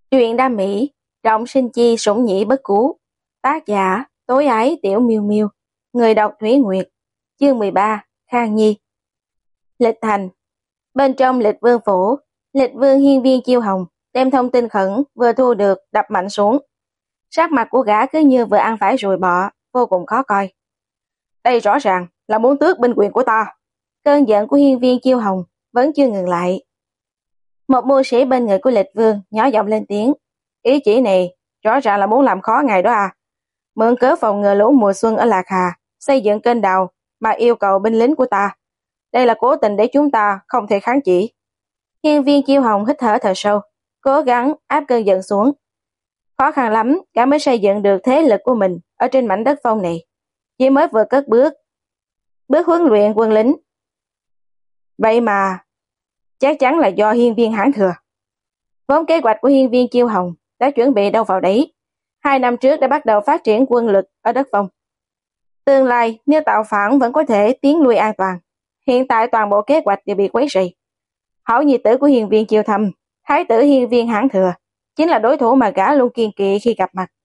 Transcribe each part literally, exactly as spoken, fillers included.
Truyện đam mỹ, trọng sinh chi sủng nhĩ bất cú. Tác giả, tối ái tiểu miêu miêu. Người đọc Thủy Nguyệt. Chương mười ba, Khang Nhi. Lịch thành. Bên trong lịch vương phủ, lịch vương hiên viên chiêu hồng, đem thông tin khẩn vừa thu được đập mạnh xuống. Sắc mặt của gã cứ như vừa ăn phải ruồi bọ, vô cùng khó coi. Đây rõ ràng là muốn tước binh quyền của ta. Cơn giận của hiên viên chiêu hồng vẫn chưa ngừng lại. Một mưu sĩ bên người của lịch vương nhỏ giọng lên tiếng. Ý chỉ này rõ ràng là muốn làm khó ngài đó à. Mượn cớ phòng ngừa lũ mùa xuân ở Lạc Hà, xây dựng kênh đào mà yêu cầu binh lính của ta. Đây là cố tình để chúng ta không thể kháng chỉ. Hiên viên chiêu hồng hít thở thở sâu, cố gắng áp cơn giận xuống. Khó khăn lắm cả mới xây dựng được thế lực của mình ở trên mảnh đất phong này. Chỉ mới vừa cất bước, bước huấn luyện quân lính. Vậy mà chắc chắn là do hiên viên hãn thừa. Vốn kế hoạch của hiên viên chiêu hồng đã chuẩn bị đâu vào đấy. Hai năm trước đã bắt đầu phát triển quân lực ở đất phong. Tương lai nếu tạo phản vẫn có thể tiến lui an toàn. Hiện tại toàn bộ kế hoạch đều bị quấy rầy. Hảo nhi tử của hiên viên chiêu thâm, thái tử hiên viên hãn thừa, chính là đối thủ mà gã luôn kiên kỵ khi gặp mặt.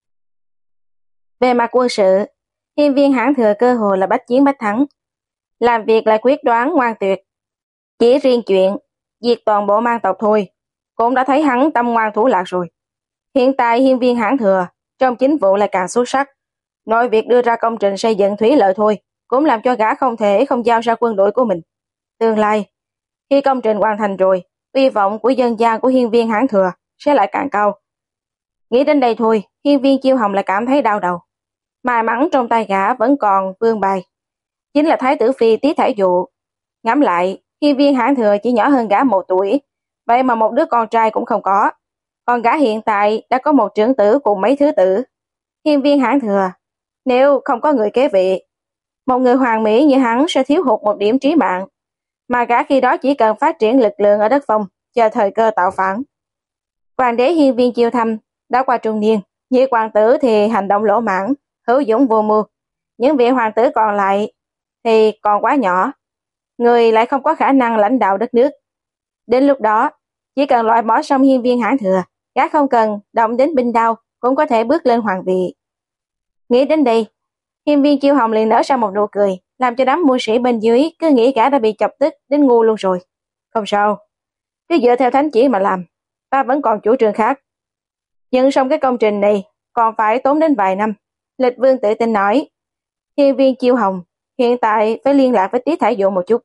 Về mặt quân sự, hiên viên hãn thừa cơ hồ là bách chiến bách thắng. Làm việc lại quyết đoán ngoan tuyệt. Chỉ riêng chuyện diệt toàn bộ mang tộc thôi, cũng đã thấy hắn tâm ngoan thủ lạc rồi. Hiện tại hiên viên hãn thừa trong chính vụ lại càng xuất sắc. Nội việc đưa ra công trình xây dựng thủy lợi thôi cũng làm cho gã không thể không giao ra quân đội của mình. Tương lai, khi công trình hoàn thành rồi, uy vọng của dân gian của hiên viên hãn thừa sẽ lại càng cao. Nghĩ đến đây thôi, hiên viên chiêu hồng lại cảm thấy đau đầu. May mắn trong tay gã vẫn còn vương bài, chính là thái tử phi Tí Thải Dụ. Ngẫm lại, hiên viên hãn thừa chỉ nhỏ hơn gã một tuổi, vậy mà một đứa con trai cũng không có. Còn gã hiện tại đã có một trưởng tử cùng mấy thứ tử. Hiên viên hãn thừa, nếu không có người kế vị, một người hoàng mỹ như hắn sẽ thiếu hụt một điểm trí mạng. Mà gã khi đó chỉ cần phát triển lực lượng ở đất phong, chờ thời cơ tạo phản. Hoàng đế hiên viên chiêu thâm đã qua trung niên, nhị hoàng tử thì hành động lỗ mãng, hữu dũng vô mưu. Những vị hoàng tử còn lại thì còn quá nhỏ, người lại không có khả năng lãnh đạo đất nước. Đến lúc đó, chỉ cần loại bỏ xong hiên viên hãn thừa, gã không cần động đến binh đao cũng có thể bước lên hoàng vị. Nghĩ đến đây, hiên viên chiêu hồng liền nở ra một nụ cười, làm cho đám mưu sĩ bên dưới cứ nghĩ gã đã bị chọc tức đến ngu luôn rồi. Không sao, cứ dựa theo thánh chỉ mà làm, ta vẫn còn chủ trương khác. Nhưng xong cái công trình này còn phải tốn đến vài năm. Lịch vương tự tin nói. Hiên viên chiêu hồng hiện tại phải liên lạc với Tí Thải Dụ một chút.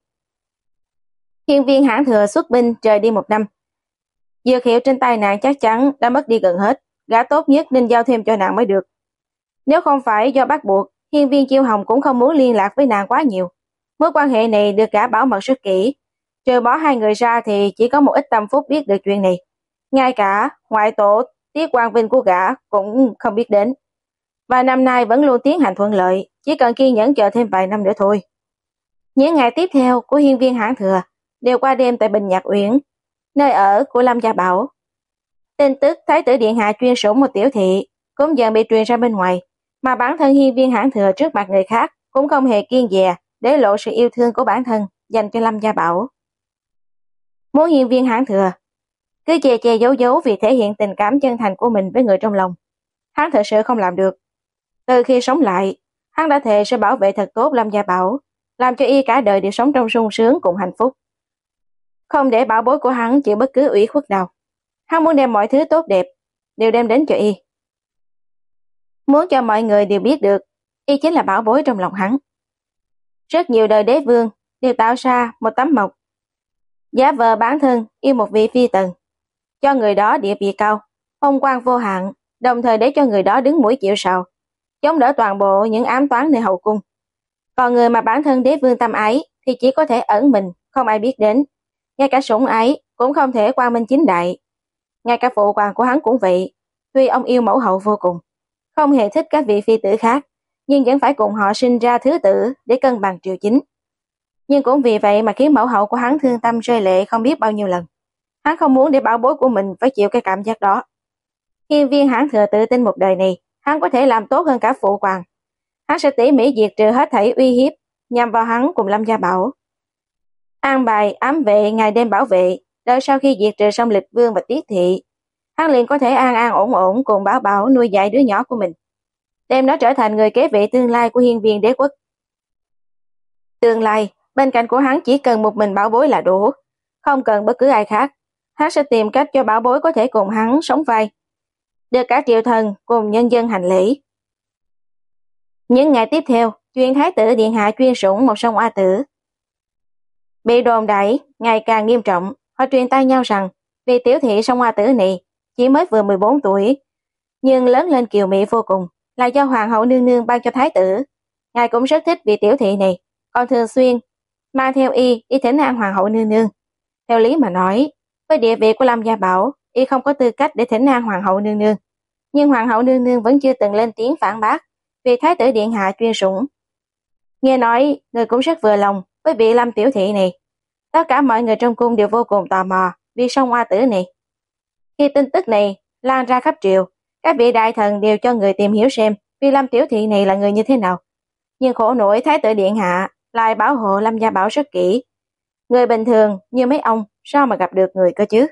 Hiên viên hãn thừa xuất binh trời đi một năm. Dược hiệu trên tay nàng chắc chắn đã mất đi gần hết, gã tốt nhất nên giao thêm cho nàng mới được. Nếu không phải do bắt buộc, hiên viên chiêu hồng cũng không muốn liên lạc với nàng quá nhiều. Mối quan hệ này được gã bảo mật rất kỹ. Trừ bỏ hai người ra thì chỉ có một ít tâm phúc biết được chuyện này. Ngay cả ngoại tổ Tiết Quang Vinh của gã cũng không biết đến. Và năm nay vẫn luôn tiến hành thuận lợi, chỉ cần kiên nhẫn chờ thêm vài năm nữa thôi. Những ngày tiếp theo của hiên viên hãn thừa đều qua đêm tại Bình Nhạc Uyển, nơi ở của Lâm Gia Bảo. Tin tức thái tử điện hạ chuyên sủng một tiểu thị cũng dần bị truyền ra bên ngoài, mà bản thân hiên viên hãn thừa trước mặt người khác cũng không hề kiêng dè để lộ sự yêu thương của bản thân dành cho Lâm Gia Bảo. Muốn hiên viên hãn thừa cứ che che giấu giấu vì thể hiện tình cảm chân thành của mình với người trong lòng, hắn thật sự không làm được. Từ khi sống lại, hắn đã thề sẽ bảo vệ thật tốt Lâm Gia Bảo, làm cho y cả đời đều sống trong sung sướng cùng hạnh phúc, không để bảo bối của hắn chịu bất cứ ủy khuất nào. Hắn muốn đem mọi thứ tốt đẹp đều đem đến cho y, muốn cho mọi người đều biết được y chính là bảo bối trong lòng hắn. Rất nhiều đời đế vương đều tạo ra một tấm mộc, giả vờ bản thân yêu một vị phi tần, cho người đó địa vị cao, phong quang vô hạn, đồng thời để cho người đó đứng mũi chịu sào, chống đỡ toàn bộ những ám toán nơi hậu cung. Còn người mà bản thân đế vương tâm ái thì chỉ có thể ẩn mình, không ai biết đến. Ngay cả sủng ái cũng không thể quang minh chính đại. Ngay cả phụ hoàng của hắn cũng vậy. Tuy ông yêu mẫu hậu vô cùng, không hề thích các vị phi tử khác, nhưng vẫn phải cùng họ sinh ra thứ tử để cân bằng triều chính. Nhưng cũng vì vậy mà khiến mẫu hậu của hắn thương tâm rơi lệ không biết bao nhiêu lần. Hắn không muốn để bảo bối của mình phải chịu cái cảm giác đó. Hiên viên hãn thừa tự tin một đời này hắn có thể làm tốt hơn cả phụ hoàng. Hắn sẽ tỉ mỉ diệt trừ hết thảy uy hiếp nhằm vào hắn cùng Lâm Gia Bảo. An bài ám vệ ngày đêm bảo vệ, đợi sau khi diệt trừ xong Lịch Vương và Tiết Thị, hắn liền có thể an an ổn ổn cùng Bảo Bảo nuôi dạy đứa nhỏ của mình, đem nó trở thành người kế vị tương lai của hiên viên đế quốc. Tương lai, bên cạnh của hắn chỉ cần một mình Bảo Bối là đủ, không cần bất cứ ai khác. Hắn sẽ tìm cách cho Bảo Bối có thể cùng hắn sống vai, được cả triều thần cùng nhân dân hành lễ. Những ngày tiếp theo, chuyện thái tử điện hạ chuyên sủng một sông oa tử bị đồn đẩy ngày càng nghiêm trọng. Họ truyền tai nhau rằng vì tiểu thị sông oa tử này chỉ mới vừa mười bốn tuổi, nhưng lớn lên kiều mỹ vô cùng, là do hoàng hậu nương nương ban cho thái tử. Ngài cũng rất thích vị tiểu thị này, còn thường xuyên mang theo y đi thỉnh an hoàng hậu nương nương. Theo lý mà nói, với địa vị của Lâm Gia Bảo, y không có tư cách để thỉnh an hoàng hậu nương nương, nhưng hoàng hậu nương nương vẫn chưa từng lên tiếng phản bác vì thái tử điện hạ chuyên sủng. Nghe nói người cũng rất vừa lòng với vị Lâm tiểu thị này. Tất cả mọi người trong cung đều vô cùng tò mò vì sông oa tử này. Khi tin tức này lan ra khắp triều, các vị đại thần đều cho người tìm hiểu xem vì Lâm tiểu thị này là người như thế nào. Nhưng khổ nổi thái tử điện hạ lại bảo hộ Lâm Gia Bảo rất kỹ. Người bình thường như mấy ông sao mà gặp được người cơ chứ?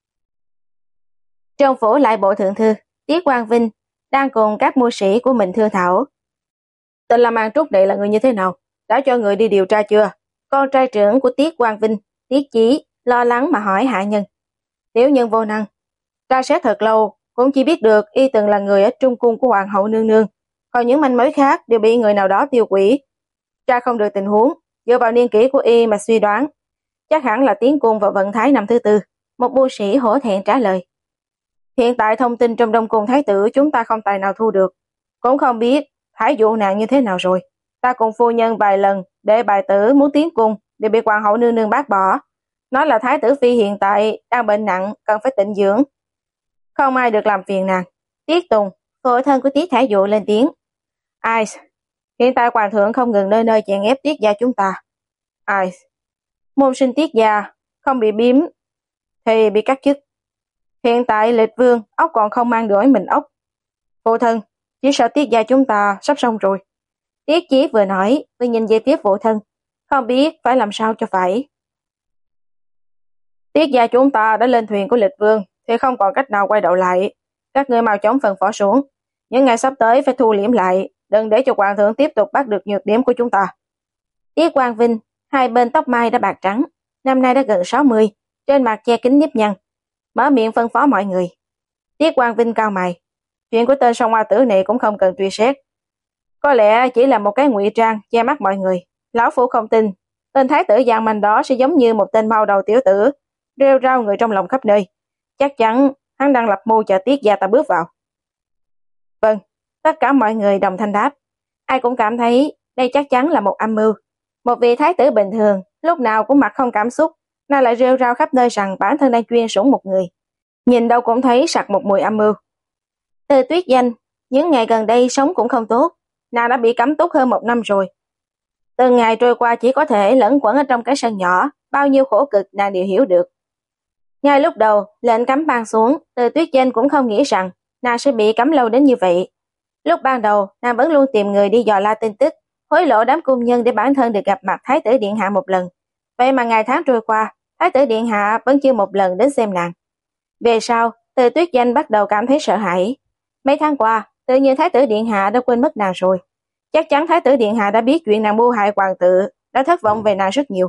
Trong phủ lại bộ thượng thư, Tiết Quang Vinh đang cùng các mưu sĩ của mình thương thảo. Tên Lâm An Trúc này là người như thế nào? Đã cho người đi điều tra chưa? Con trai trưởng của Tiết Quang Vinh, Tiết Chí, lo lắng mà hỏi hạ nhân. Tiểu nhân vô năng, tra xét thật lâu, cũng chỉ biết được y từng là người ở trung cung của hoàng hậu nương nương. Còn những manh mối khác đều bị người nào đó tiêu hủy. Tra không được tình huống, dựa vào niên kỷ của y mà suy đoán, chắc hẳn là tiến cung vào vận thái năm thứ tư. Một mưu sĩ hổ thẹn trả lời. Hiện tại thông tin trong đông cung thái tử chúng ta không tài nào thu được, cũng không biết thái dụ nạn như thế nào rồi. Ta cùng phu nhân vài lần để bài tử muốn tiến cung đều bị hoàng hậu nương nương bác bỏ, nói là thái tử phi hiện tại đang bệnh nặng, cần phải tịnh dưỡng, không ai được làm phiền nàng. Tiết Tùng, phụ thân của Tiết Thái Dụ lên tiếng. Ai, hiện tại hoàng thượng không ngừng nơi nơi chèn ép Tiết gia chúng ta. Ai, môn sinh Tiết gia không bị biếm thì bị cắt chức. Hiện tại Lịch Vương ốc còn không mang đuổi mình ốc. Phụ thân, chỉ sợ Tiết gia chúng ta sắp xong rồi. Tiết Chí vừa nói vừa nhìn về phía phụ thân, không biết phải làm sao cho phải. Tiết gia chúng ta đã lên thuyền của Lịch Vương thì không còn cách nào quay đầu lại. Các ngươi mau chóng phân phó xuống, những ngày sắp tới phải thu liễm lại, đừng để cho hoàng thượng tiếp tục bắt được nhược điểm của chúng ta. Tiết Quang Vinh, hai bên tóc mai đã bạc trắng, năm nay đã gần sáu mươi, trên mặt che kính nếp nhăn, mở miệng phân phó mọi người. Tiết Quang Vinh cao mày, chuyện của tên song hoa tử này cũng không cần truy xét, có lẽ chỉ là một cái ngụy trang che mắt mọi người. Lão phu không tin tên thái tử giang manh đó sẽ giống như một tên mau đầu tiểu tử, rêu rao người trong lòng khắp nơi. Chắc chắn hắn đang lập mưu chờ Tiết gia ta bước vào. Vâng, tất cả mọi người đồng thanh đáp. Ai cũng cảm thấy đây chắc chắn là một âm mưu. Một vị thái tử bình thường lúc nào cũng mặt không cảm xúc, nay lại rêu rao khắp nơi rằng bản thân đang chuyên sủng một người, nhìn đâu cũng thấy sặc một mùi âm mưu. Từ Tuyết Danh những ngày gần đây sống cũng không tốt, nàng đã bị cấm túc hơn một năm rồi. Từng ngày trôi qua chỉ có thể lẫn quẩn ở trong cái sân nhỏ, bao nhiêu khổ cực nàng đều hiểu được. Ngay lúc đầu lệnh cấm ban xuống, Từ Tuyết Danh cũng không nghĩ rằng nàng sẽ bị cấm lâu đến như vậy. Lúc ban đầu nàng vẫn luôn tìm người đi dò la tin tức, hối lộ đám cung nhân để bản thân được gặp mặt thái tử điện hạ một lần. Vậy mà ngày tháng trôi qua, thái tử điện hạ vẫn chưa một lần đến xem nàng. Về sau, Từ Tuyết Danh bắt đầu cảm thấy sợ hãi. Mấy tháng qua, tự nhiên thái tử điện hạ đã quên mất nàng rồi. Chắc chắn thái tử điện hạ đã biết chuyện nàng mưu hại hoàng tử, đã thất vọng về nàng rất nhiều.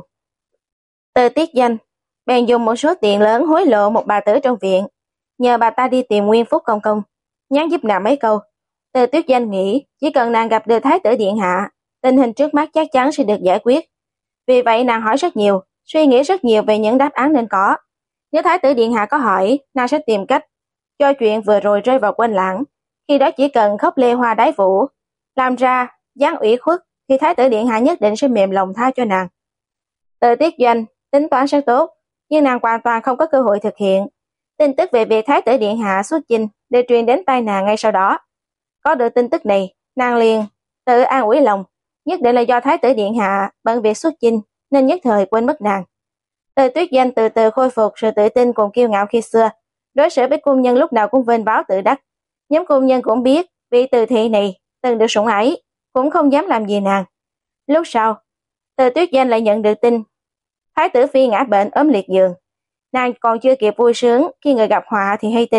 Từ Tiết Danh bèn dùng một số tiền lớn hối lộ một bà tử trong viện, nhờ bà ta đi tìm Nguyên Phúc công công, nhắn giúp nàng mấy câu. Từ Tuyết Danh nghĩ chỉ cần nàng gặp được thái tử điện hạ, tình hình trước mắt chắc chắn sẽ được giải quyết. Vì vậy nàng hỏi rất nhiều, suy nghĩ rất nhiều về những đáp án nên có. Nếu thái tử điện hạ có hỏi, nàng sẽ tìm cách cho chuyện vừa rồi rơi vào quên lãng. Khi đó chỉ cần khóc lê hoa đái vũ, làm ra dáng ủy khuất, thì thái tử điện hạ nhất định sẽ mềm lòng tha cho nàng. Từ Tiết Doanh tính toán rất tốt, nhưng nàng hoàn toàn không có cơ hội thực hiện. Tin tức về việc thái tử điện hạ xuất chinh để truyền đến tai nàng ngay sau đó. Có được tin tức này, nàng liền tự an ủi lòng, nhất định là do thái tử điện hạ bận việc xuất chinh nên nhất thời quên mất nàng. Từ Tuyết Danh từ từ khôi phục sự tự tin cùng kiêu ngạo khi xưa, đối xử với cung nhân lúc nào cũng vênh váo tự đắc. Nhóm cung nhân cũng biết vị Từ thị này từng được sủng ái, cũng không dám làm gì nàng. Lúc sau, Từ Tuyết Danh lại nhận được tin thái tử phi ngã bệnh ốm liệt giường. Nàng còn chưa kịp vui sướng khi người gặp họa thì hay tin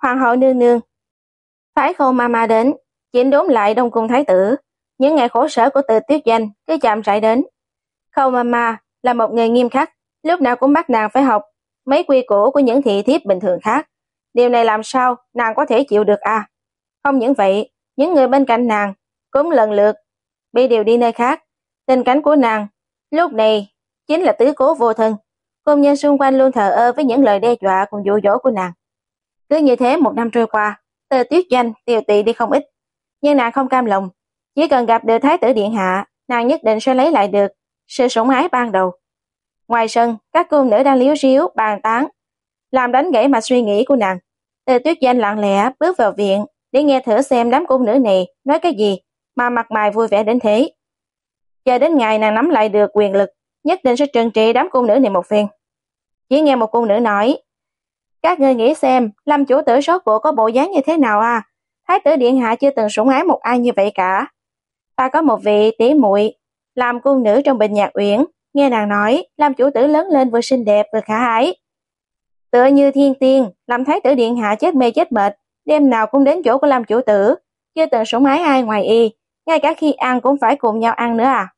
Hoàng hậu nương nương. Phái Khâu Mama đến, chỉnh đốn lại Đông cung thái tử. Những ngày khổ sở của Từ Tuyết Doanh cứ chậm rãi đến. Khâu Mama là một người nghiêm khắc, lúc nào cũng bắt nàng phải học mấy quy củ của những thị thiếp bình thường khác. Điều này làm sao nàng có thể chịu được à? Không những vậy, những người bên cạnh nàng cũng lần lượt bị điều đi nơi khác. Tình cảnh của nàng lúc này chính là tứ cố vô thân. Công nhân xung quanh luôn thờ ơ với những lời đe dọa cùng dụ dỗ của nàng. Cứ như thế một năm trôi qua, Từ Tuyết Doanh tiều tụy đi không ít. Nhưng nàng không cam lòng, chỉ cần gặp được thái tử điện hạ, nàng nhất định sẽ lấy lại được sự sủng ái ban đầu. Ngoài sân, các cung nữ đang líu ríu bàn tán, làm đánh gãy mạch suy nghĩ của nàng. Từ Tuyết Doanh lặng lẽ bước vào viện để nghe thử xem đám cung nữ này nói cái gì mà mặt mày vui vẻ đến thế. Chờ đến ngày nàng nắm lại được quyền lực, nhất định sẽ trừng trị đám cung nữ này một phen. Chỉ nghe một cung nữ nói, các ngươi nghĩ xem, Lâm chủ tử sốt cuộc có bộ dáng như thế nào à? Thái tử điện hạ chưa từng sủng ái một ai như vậy cả. Ta có một vị tỷ muội làm cung nữ trong Bình Nhạc Uyển, nghe nàng nói, Lâm chủ tử lớn lên vừa xinh đẹp vừa khả ái, tựa như thiên tiên. Làm thái tử điện hạ chết mê chết mệt, đêm nào cũng đến chỗ của Lâm chủ tử, chưa từng sủng ái ai ngoài y, ngay cả khi ăn cũng phải cùng nhau ăn nữa à.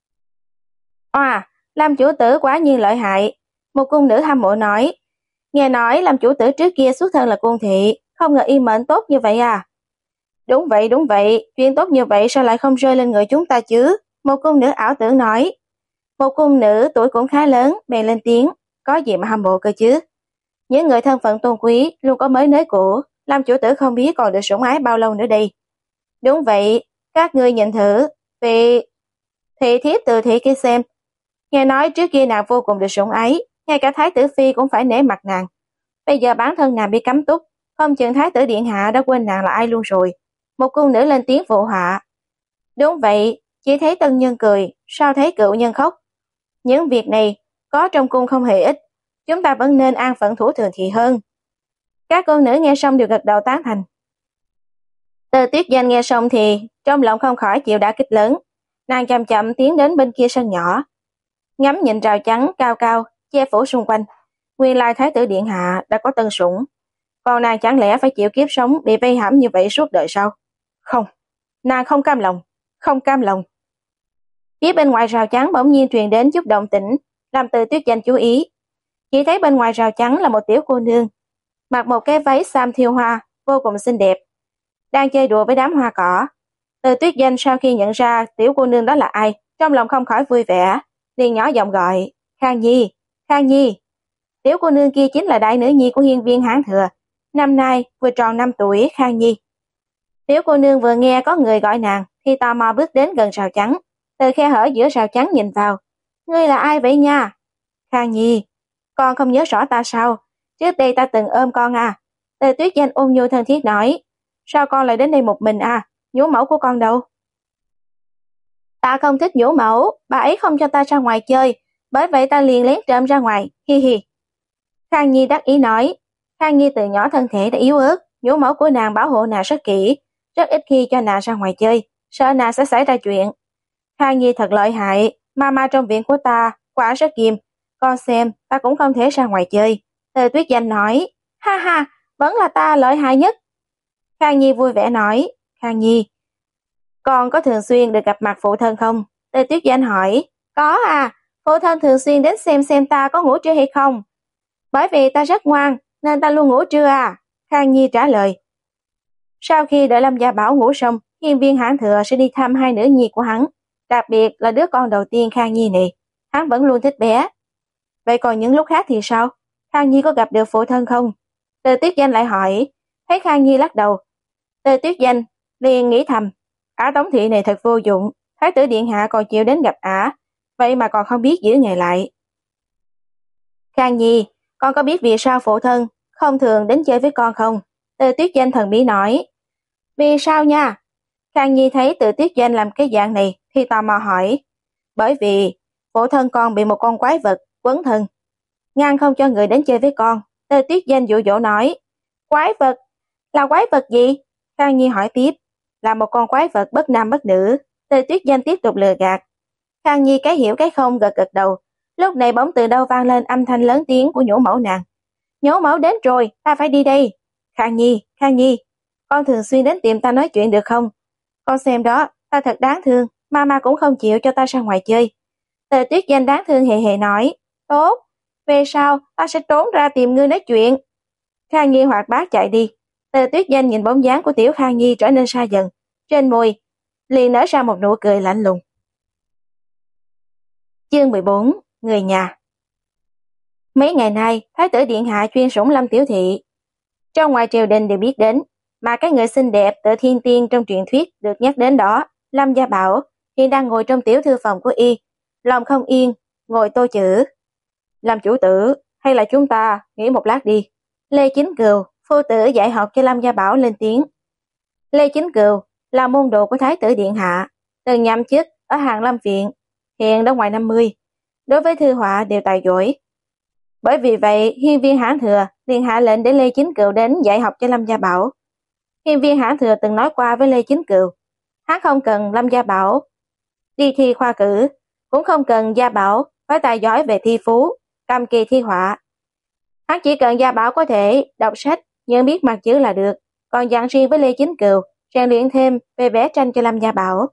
À, Lâm chủ tử quá nhiên lợi hại. Một cung nữ hâm mộ nói, nghe nói Lâm chủ tử trước kia xuất thân là cung thị, không ngờ y mệnh tốt như vậy à. Đúng vậy, đúng vậy, chuyện tốt như vậy sao lại không rơi lên người chúng ta chứ? Một cung nữ ảo tưởng nói. Một cung nữ tuổi cũng khá lớn, bèn lên tiếng, có gì mà hâm mộ cơ chứ? Những người thân phận tôn quý luôn có mới nới cũ, Lâm chủ tử không biết còn được sủng ái bao lâu nữa đây. Đúng vậy, các ngươi nhìn thử, vì thị thiếp Từ thị kia xem. Nghe nói trước kia nàng vô cùng được sủng ái, ngay cả thái tử phi cũng phải nể mặt nàng. Bây giờ bản thân nàng bị cấm túc, không chừng thái tử điện hạ đã quên nàng là ai luôn rồi. Một cung nữ lên tiếng phụ họa. Đúng vậy, chỉ thấy tân nhân cười, sao thấy cựu nhân khóc. Những việc này có trong cung không hề ít, chúng ta vẫn nên an phận thủ thường thì hơn. Các cung nữ nghe xong đều gật đầu tán thành. Từ Tuyết Doanh nghe xong thì trong lòng không khỏi chịu đả kích lớn. Nàng chậm chậm tiến đến bên kia sân nhỏ, ngắm nhìn rào chắn cao cao che phủ xung quanh. Nguyên lai thái tử điện hạ đã có tân sủng, còn nàng chẳng lẽ phải chịu kiếp sống bị vây hãm như vậy suốt đời sao? Không, nàng không cam lòng, không cam lòng. Phía bên ngoài rào chắn bỗng nhiên truyền đến chút động tĩnh, làm Từ Tuyết Doanh chú ý. Chỉ thấy bên ngoài rào chắn là một tiểu cô nương, mặc một cái váy sam thiêu hoa, vô cùng xinh đẹp, đang chơi đùa với đám hoa cỏ. Từ Tuyết Doanh sau khi nhận ra tiểu cô nương đó là ai, trong lòng không khỏi vui vẻ, liền nhỏ giọng gọi, Khang Nhi, Khang Nhi. Tiểu cô nương kia chính là đại nữ nhi của hiên viên Hán Thừa, năm nay vừa tròn năm tuổi, Khang Nhi. Tiểu cô nương vừa nghe có người gọi nàng thì tò mò bước đến gần rào chắn, từ khe hở giữa rào chắn nhìn vào. Ngươi là ai vậy nha? Khang Nhi, con không nhớ rõ ta sao? Trước đây ta từng ôm con à? Từ Tuyết Doanh ôn nhu thân thiết nói. Sao con lại đến đây một mình à? Nhũ mẫu của con đâu? Ta không thích nhũ mẫu, bà ấy không cho ta ra ngoài chơi, bởi vậy ta liền lén trộm ra ngoài, hi hi. Khang Nhi đắc ý nói. Khang Nhi từ nhỏ thân thể đã yếu ớt, nhũ mẫu của nàng bảo hộ nàng rất kỹ, rất ít khi cho nàng ra ngoài chơi, sợ nàng sẽ xảy ra chuyện. Khang Nhi thật lợi hại, mama trong viện của ta quả rất nghiêm, con xem ta cũng không thể ra ngoài chơi. Từ Tuyết Doanh nói. Ha ha, vẫn là ta lợi hại nhất. Khang Nhi vui vẻ nói. Khang Nhi, con có thường xuyên được gặp mặt phụ thân không? Từ Tuyết Doanh hỏi. Có à, phụ thân thường xuyên đến xem xem ta có ngủ trưa hay không. Bởi vì ta rất ngoan nên ta luôn ngủ trưa à, Khang Nhi trả lời. Sau khi đợi Lâm Gia Bảo ngủ xong, hiên viên Hán Thừa sẽ đi thăm hai nữ nhi của hắn, đặc biệt là đứa con đầu tiên Khang Nhi này, hắn vẫn luôn thích bé. Vậy còn những lúc khác thì sao? Khang Nhi có gặp được phụ thân không? Từ Tuyết Doanh lại hỏi. Thấy Khang Nhi lắc đầu, Từ Tuyết Doanh liền nghĩ thầm, ả Tống thị này thật vô dụng, thái tử điện hạ còn chịu đến gặp ả, vậy mà còn không biết giữ nghề lại. Khang Nhi, con có biết vì sao phụ thân không thường đến chơi với con không? Từ Tuyết Doanh thần bí nói. Vì sao nha? Khang Nhi thấy Từ Tuyết Doanh làm cái dạng này thì tò mò hỏi. Bởi vì phụ thân con bị một con quái vật quấn thân, ngăn không cho người đến chơi với con. Từ Tuyết Doanh dụ dỗ nói. Quái vật? Là quái vật gì? Khang Nhi hỏi tiếp. Là một con quái vật bất nam bất nữ. Từ Tuyết Doanh tiếp tục lừa gạt. Khang Nhi cái hiểu cái không gật gật đầu. Lúc này bỗng từ đâu vang lên âm thanh lớn tiếng của nhũ mẫu nàng. Nhũ mẫu đến rồi, ta phải đi đây. Khang Nhi, Khang Nhi, con thường xuyên đến tìm ta nói chuyện được không? Con xem đó, ta thật đáng thương, mama cũng không chịu cho ta ra ngoài chơi. Tề Tuyết Danh đáng thương hề hề nói, tốt, về sau ta sẽ trốn ra tìm ngươi nói chuyện. Khang Nhi hoạt bát chạy đi. Tề Tuyết Danh nhìn bóng dáng của tiểu Khang Nhi trở nên xa dần, trên môi liền nở ra một nụ cười lạnh lùng. Chương mười bốn, người nhà. Mấy ngày nay, Thái tử điện hạ chuyên sủng Lâm tiểu thị. Trong ngoài triều đình đều biết đến, mà cái người xinh đẹp tựa thiên tiên trong truyền thuyết được nhắc đến đó, Lâm Gia Bảo, hiện đang ngồi trong tiểu thư phòng của y, lòng không yên, ngồi tô chữ. Làm chủ tử, hay là chúng ta nghỉ một lát đi. Lê Chính Cừu, phu tử dạy học cho Lâm Gia Bảo lên tiếng. Lê Chính Cừu là môn đồ của Thái tử điện hạ, từng nhậm chức ở Hàng Lâm viện, hiện đã ngoài năm mươi. Đối với thư họa đều tài giỏi. Bởi vì vậy, hiên viên Hãn Thừa liền hạ lệnh để Lê Chính Cừu đến dạy học cho Lâm Gia Bảo. Hiên viên Hãn Thừa từng nói qua với Lê Chính Cừu, hắn không cần Lâm Gia Bảo đi thi khoa cử, cũng không cần Gia Bảo phải tài giỏi về thi phú, cầm kỳ thi họa. Hắn chỉ cần Gia Bảo có thể đọc sách, nhận biết mặt chữ là được, còn dặn riêng với Lê Chính Cừu, rèn luyện thêm về vẽ tranh cho Lâm Gia Bảo.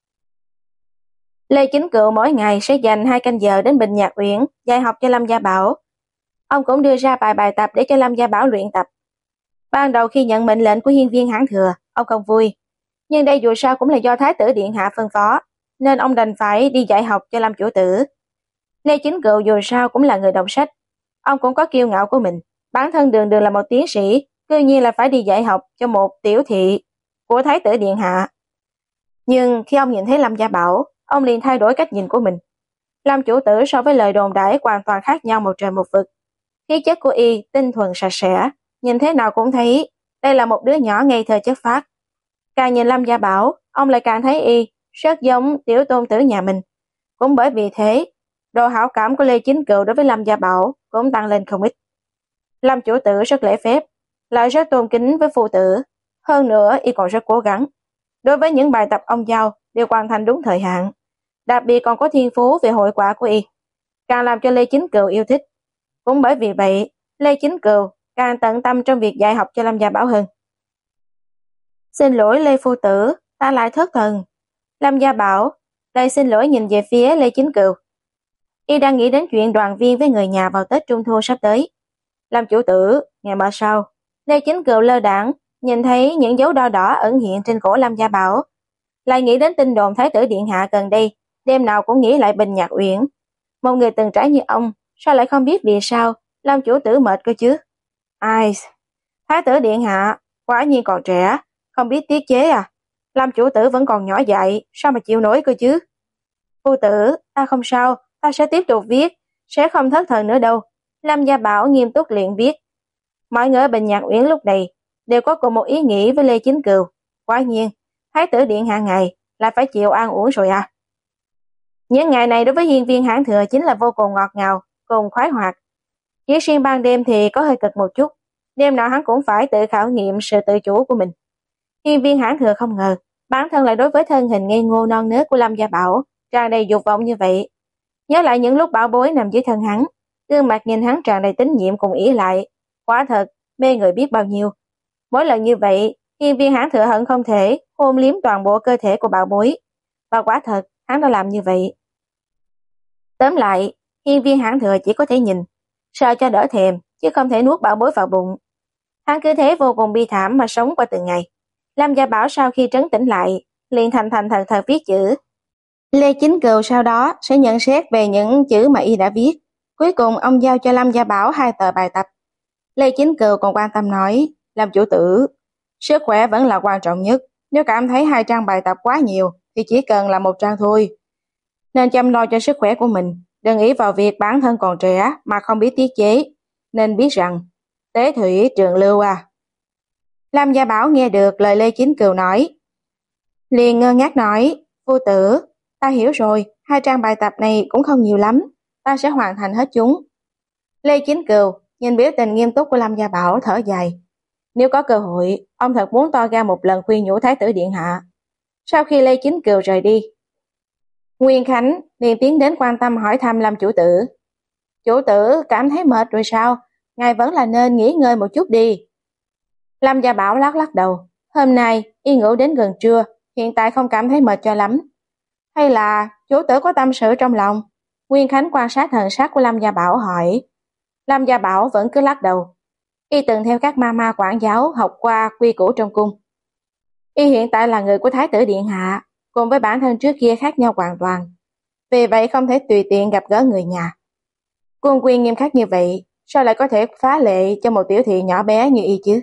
Lê Chính Cừu mỗi ngày sẽ dành hai canh giờ đến Bình Nhạc Uyển dạy học cho Lâm Gia Bảo. Ông cũng đưa ra vài bài tập để cho Lâm Gia Bảo luyện tập. Ban đầu khi nhận mệnh lệnh của hiên viên Hãn Thừa, ông không vui. Nhưng đây dù sao cũng là do Thái tử điện hạ phân phó, nên ông đành phải đi dạy học cho Lâm chủ tử. Lê Chính Cừu dù sao cũng là người đọc sách. Ông cũng có kiêu ngạo của mình. Bản thân đường đường là một tiến sĩ, cư nhiên là phải đi dạy học cho một tiểu thị của Thái tử điện hạ. Nhưng khi ông nhìn thấy Lâm Gia Bảo, ông liền thay đổi cách nhìn của mình. Lâm chủ tử so với lời đồn đãi hoàn toàn khác nhau một trời một vực. Khí chất của y tinh thuần sạch sẽ, nhìn thế nào cũng thấy đây là một đứa nhỏ ngây thơ chất phác. Càng nhìn Lâm Gia Bảo, ông lại càng thấy y rất giống tiểu tôn tử nhà mình. Cũng bởi vì thế, độ hảo cảm của Lê Chính Cừu đối với Lâm Gia Bảo cũng tăng lên không ít. Lâm chủ tử rất lễ phép, lại rất tôn kính với phụ tử. Hơn nữa, y còn rất cố gắng. Đối với những bài tập ông giao đều hoàn thành đúng thời hạn. Đặc biệt còn có thiên phú về hội quả của y, càng làm cho Lê Chính Cừu yêu thích. Cũng bởi vì vậy, Lê Chính Cừu càng tận tâm trong việc dạy học cho Lâm Gia Bảo hơn. Xin lỗi Lê phu tử, ta lại thất thần. Lâm Gia Bảo lại xin lỗi nhìn về phía Lê Chính Cừu. Y đang nghĩ đến chuyện đoàn viên với người nhà vào Tết Trung Thu sắp tới. Lâm chủ tử, ngày mai sau. Lê Chính Cừu lơ đãng nhìn thấy những dấu đo đỏ ẩn hiện trên cổ Lâm Gia Bảo, lại nghĩ đến tin đồn Thái tử điện hạ gần đây đêm nào cũng nghĩ lại Bình Nhạc Uyển. Một người từng trải như ông, sao lại không biết vì sao Lâm chủ tử mệt cơ chứ? Ai, Thái tử điện hạ quả nhiên còn trẻ, không biết tiết chế à? Lâm chủ tử vẫn còn nhỏ dại, sao mà chịu nổi cơ chứ? Phu tử, ta không sao, ta sẽ tiếp tục viết, sẽ không thất thần nữa đâu. Lâm Gia Bảo nghiêm túc luyện viết. Mọi người ở Bình Nhạc Uyển lúc này đều có cùng một ý nghĩ với Lê Chính Cừu. Quả nhiên, Thái tử điện hạ ngày là phải chịu ăn uống rồi à? Những ngày này đối với hiên viên Hãn Thừa chính là vô cùng ngọt ngào, cùng khoái hoạt. Chỉ riêng ban đêm thì có hơi cực một chút, đêm nào hắn cũng phải tự khảo nghiệm sự tự chủ của mình. Hiên viên Hãn Thừa không ngờ, bản thân lại đối với thân hình ngây ngô non nớt của Lâm Gia Bảo tràn đầy dục vọng như vậy. Nhớ lại những lúc bảo bối nằm dưới thân hắn, gương mặt nhìn hắn tràn đầy tín nhiệm cùng ý lại, quả thật mê người biết bao nhiêu. Mỗi lần như vậy, hiên viên Hãn Thừa hận không thể hôn liếm toàn bộ cơ thể của bảo bối, và quả thật hắn đã làm như vậy. Tóm lại, hiên viên Hãn Thừa chỉ có thể nhìn, sợ cho đỡ thèm, chứ không thể nuốt bảo bối vào bụng. Hắn cứ thế vô cùng bi thảm mà sống qua từng ngày. Lâm Gia Bảo sau khi trấn tĩnh lại, liền thành thành thật thật viết chữ. Lê Chính Cừu sau đó sẽ nhận xét về những chữ mà y đã viết. Cuối cùng ông giao cho Lâm Gia Bảo hai tờ bài tập. Lê Chính Cừu còn quan tâm nói, làm chủ tử, sức khỏe vẫn là quan trọng nhất. Nếu cảm thấy hai trang bài tập quá nhiều, thì chỉ cần là một trang thôi. Nên chăm lo cho sức khỏe của mình, đừng ý vào việc bản thân còn trẻ mà không biết tiết chế. Nên biết rằng, tế thủy trường lưu à. Lâm Gia Bảo nghe được lời Lê Chính Cừu nói, liền ngơ ngác nói, phu tử, ta hiểu rồi, hai trang bài tập này cũng không nhiều lắm, ta sẽ hoàn thành hết chúng. Lê Chính Cừu nhìn biểu tình nghiêm túc của Lâm Gia Bảo thở dài. Nếu có cơ hội, ông thật muốn to ra một lần khuyên nhủ Thái tử điện hạ. Sau khi Lê Chính Cừu rời đi, Nguyên Khánh liền tiến đến quan tâm hỏi thăm Lâm chủ tử. Chủ tử cảm thấy mệt rồi sao? Ngài vẫn là nên nghỉ ngơi một chút đi. Lâm Gia Bảo lắc lắc đầu. Hôm nay y ngủ đến gần trưa, hiện tại không cảm thấy mệt cho lắm. Hay là chủ tử có tâm sự trong lòng? Nguyên Khánh quan sát thần sắc của Lâm Gia Bảo hỏi. Lâm Gia Bảo vẫn cứ lắc đầu. Y từng theo các ma ma quản giáo học qua quy củ trong cung. Y hiện tại là người của Thái tử Điện Hạ, cùng với bản thân trước kia khác nhau hoàn toàn. Vì vậy không thể tùy tiện gặp gỡ người nhà. Quân quyền nghiêm khắc như vậy, sao lại có thể phá lệ cho một tiểu thị nhỏ bé như y chứ?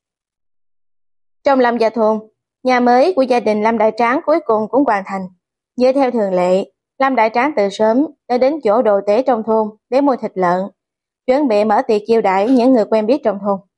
Trong Lâm Gia thôn, nhà mới của gia đình Lâm Đại Tráng cuối cùng cũng hoàn thành. Dựa theo thường lệ, Lâm Đại Tráng từ sớm đã đến chỗ đồ tế trong thôn để mua thịt lợn, chuẩn bị mở tiệc chiêu đãi những người quen biết trong thôn.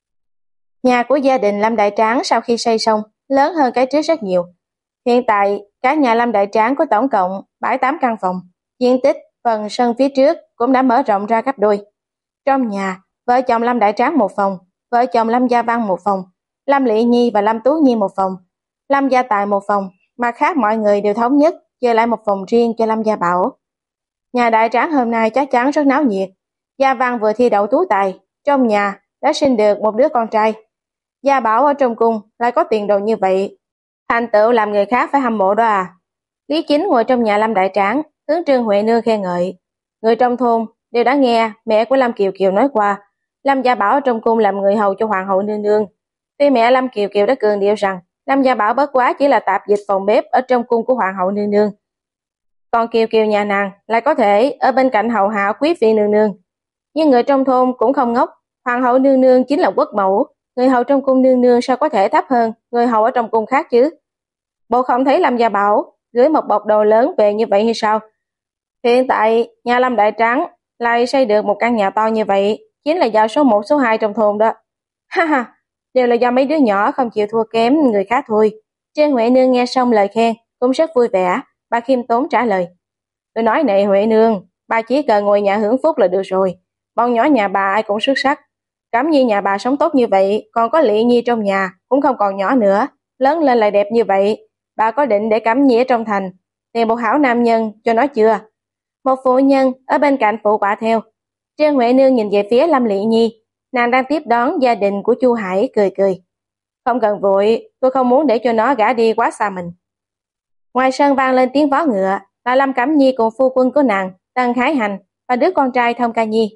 Nhà của gia đình Lâm Đại Tráng sau khi xây xong lớn hơn cái trước rất nhiều. Hiện tại, cả nhà Lâm Đại Tráng có tổng cộng bảy tám căn phòng, diện tích phần sân phía trước cũng đã mở rộng ra gấp đôi. Trong nhà, vợ chồng Lâm Đại Tráng một phòng, vợ chồng Lâm Gia Văn một phòng, Lâm Lệ Nhi và Lâm Tú Nhi một phòng, Lâm Gia Tài một phòng, mà khác mọi người đều thống nhất chia lại một phòng riêng cho Lâm Gia Bảo. Nhà Đại Tráng hôm nay chắc chắn rất náo nhiệt. Gia Văn vừa thi đậu tú tài, trong nhà đã sinh được một đứa con trai. Gia Bảo ở trong cung lại có tiền đồ như vậy, thành tựu làm người khác phải hâm mộ đó à. Lý Chính ngồi trong nhà Lâm Đại Tráng, hướng Trương Huệ Nương khen ngợi. Người trong thôn đều đã nghe mẹ của Lâm Kiều Kiều nói qua, Lâm Gia Bảo ở trong cung làm người hầu cho hoàng hậu nương nương. Tuy mẹ Lâm Kiều Kiều đã cường điệu rằng Lâm Gia Bảo bất quá chỉ là tạp dịch phòng bếp ở trong cung của hoàng hậu nương nương, còn Kiều Kiều nhà nàng lại có thể ở bên cạnh hầu hạ quý phi nương nương. Nhưng người trong thôn cũng không ngốc, hoàng hậu nương nương chính là quốc mẫu, người hầu trong cung nương nương sao có thể thấp hơn người hầu ở trong cung khác chứ? Bộ không thấy Lâm Gia Bảo gửi một bọc đồ lớn về như vậy hay sao? Hiện tại nhà Lâm Đại Tráng lại xây được một căn nhà to như vậy, chính là do số một số hai trong thôn đó. Ha ha, đều là do mấy đứa nhỏ không chịu thua kém người khác thôi. Trương Huệ Nương nghe xong lời khen cũng rất vui vẻ, bà khiêm tốn trả lời. Tôi nói này Huệ Nương, bà chỉ cần ngồi nhà hưởng phúc là được rồi. Bọn nhỏ nhà bà ai cũng xuất sắc. Cẩm Nhi nhà bà sống tốt như vậy, còn có Lệ Nhi trong nhà cũng không còn nhỏ nữa, lớn lên lại đẹp như vậy. Bà có định để Cẩm Nhi ở trong thành tìm một hảo nam nhân cho nó chưa? Một phụ nhân ở bên cạnh phụ quả theo. Trương Huệ Nương nhìn về phía Lâm Lệ Nhi, nàng đang tiếp đón gia đình của Chu Hải, cười cười. Không cần vội, tôi không muốn để cho nó gả đi quá xa mình. Ngoài sân vang lên tiếng vó ngựa, là Lâm Cẩm Nhi cùng phu quân của nàng, Tân Khải Hành và đứa con trai Thông Ca Nhi.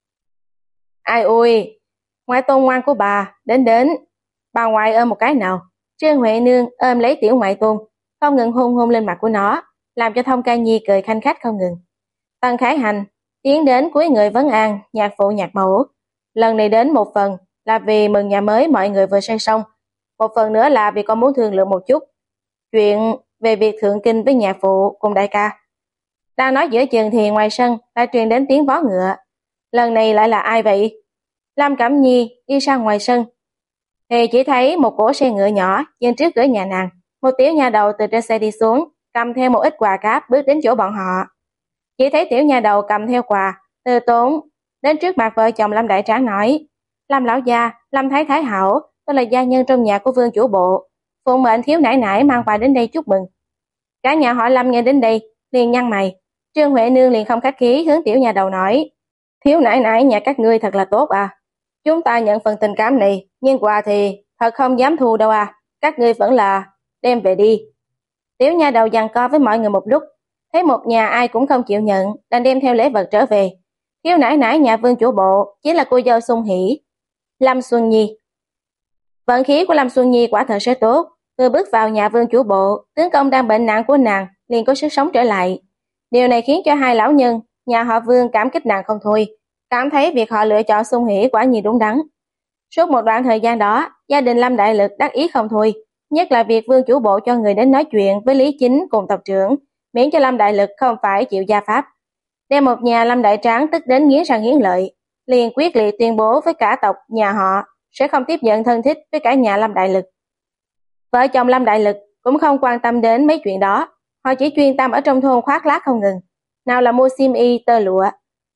Ai ui, ngoại tôn ngoan của bà, đến đến. Bà ngoại ôm một cái nào. Trương Huệ Nương ôm lấy tiểu ngoại tôn, không ngừng hôn hôn lên mặt của nó, làm cho Thông Ca Nhi cười khanh khách không ngừng. Tân Khải Hành tiến đến cuối người vấn an nhạc phụ nhạc mẫu. Lần này đến một phần là vì mừng nhà mới mọi người vừa xây xong, một phần nữa là vì con muốn thương lượng một chút chuyện về việc thượng kinh với nhạc phụ cùng đại ca. Đang nói giữa chừng thì ngoài sân lại truyền đến tiếng vó ngựa. Lần này lại là ai vậy? Lâm Cẩm Nhi đi ra ngoài sân thì chỉ thấy một cỗ xe ngựa nhỏ dừng trước cửa nhà nàng. Một tiểu nha đầu từ trên xe đi xuống, cầm theo một ít quà cáp bước đến chỗ bọn họ. Chỉ thấy tiểu nha đầu cầm theo quà, từ tốn đến trước mặt vợ chồng Lâm Đại Tráng nói: Lâm lão gia, Lâm thái thái hảo, tôi là gia nhân trong nhà của vương chủ bộ, phụng mệnh thiếu nãi nãi mang quà đến đây chúc mừng. Cả nhà họ Lâm nghe đến đây liền nhăn mày. Trương Huệ Nương liền không khách khí hướng tiểu nha đầu nói: Thiếu nãi nãi nhà các ngươi thật là tốt à, chúng ta nhận phần tình cảm này, nhưng quà thì thật không dám thu đâu à, các ngươi vẫn là đem về đi. Tiểu nha đầu giằng co với mọi người một lúc, thấy một nhà ai cũng không chịu nhận, đành đem theo lễ vật trở về. Thiếu nãi nãi nhà vương chủ bộ chính là cô dâu sung hỷ, Lâm Xuân Nhi. Vận khí của Lâm Xuân Nhi quả thật rất tốt, vừa bước vào nhà vương chủ bộ, tướng công đang bệnh nặng của nàng liền có sức sống trở lại. Điều này khiến cho hai lão nhân nhà họ Vương cảm kích nàng không thôi, cảm thấy việc họ lựa chọn Xuân Hỷ quả nhiên đúng đắn. Suốt một đoạn thời gian đó, gia đình Lâm Đại Lực đắc ý không thôi, nhất là việc vương chủ bộ cho người đến nói chuyện với Lý Chính cùng tộc trưởng, miễn cho Lâm Đại Lực không phải chịu gia pháp. Đem một nhà Lâm Đại Tráng tức đến nghiến răng nghiến lợi, liền quyết liệt tuyên bố với cả tộc nhà họ sẽ không tiếp nhận thân thích với cả nhà Lâm Đại Lực. Vợ chồng Lâm Đại Lực cũng không quan tâm đến mấy chuyện đó, họ chỉ chuyên tâm ở trong thôn khoác lác không ngừng, nào là mua xiêm y tơ lụa,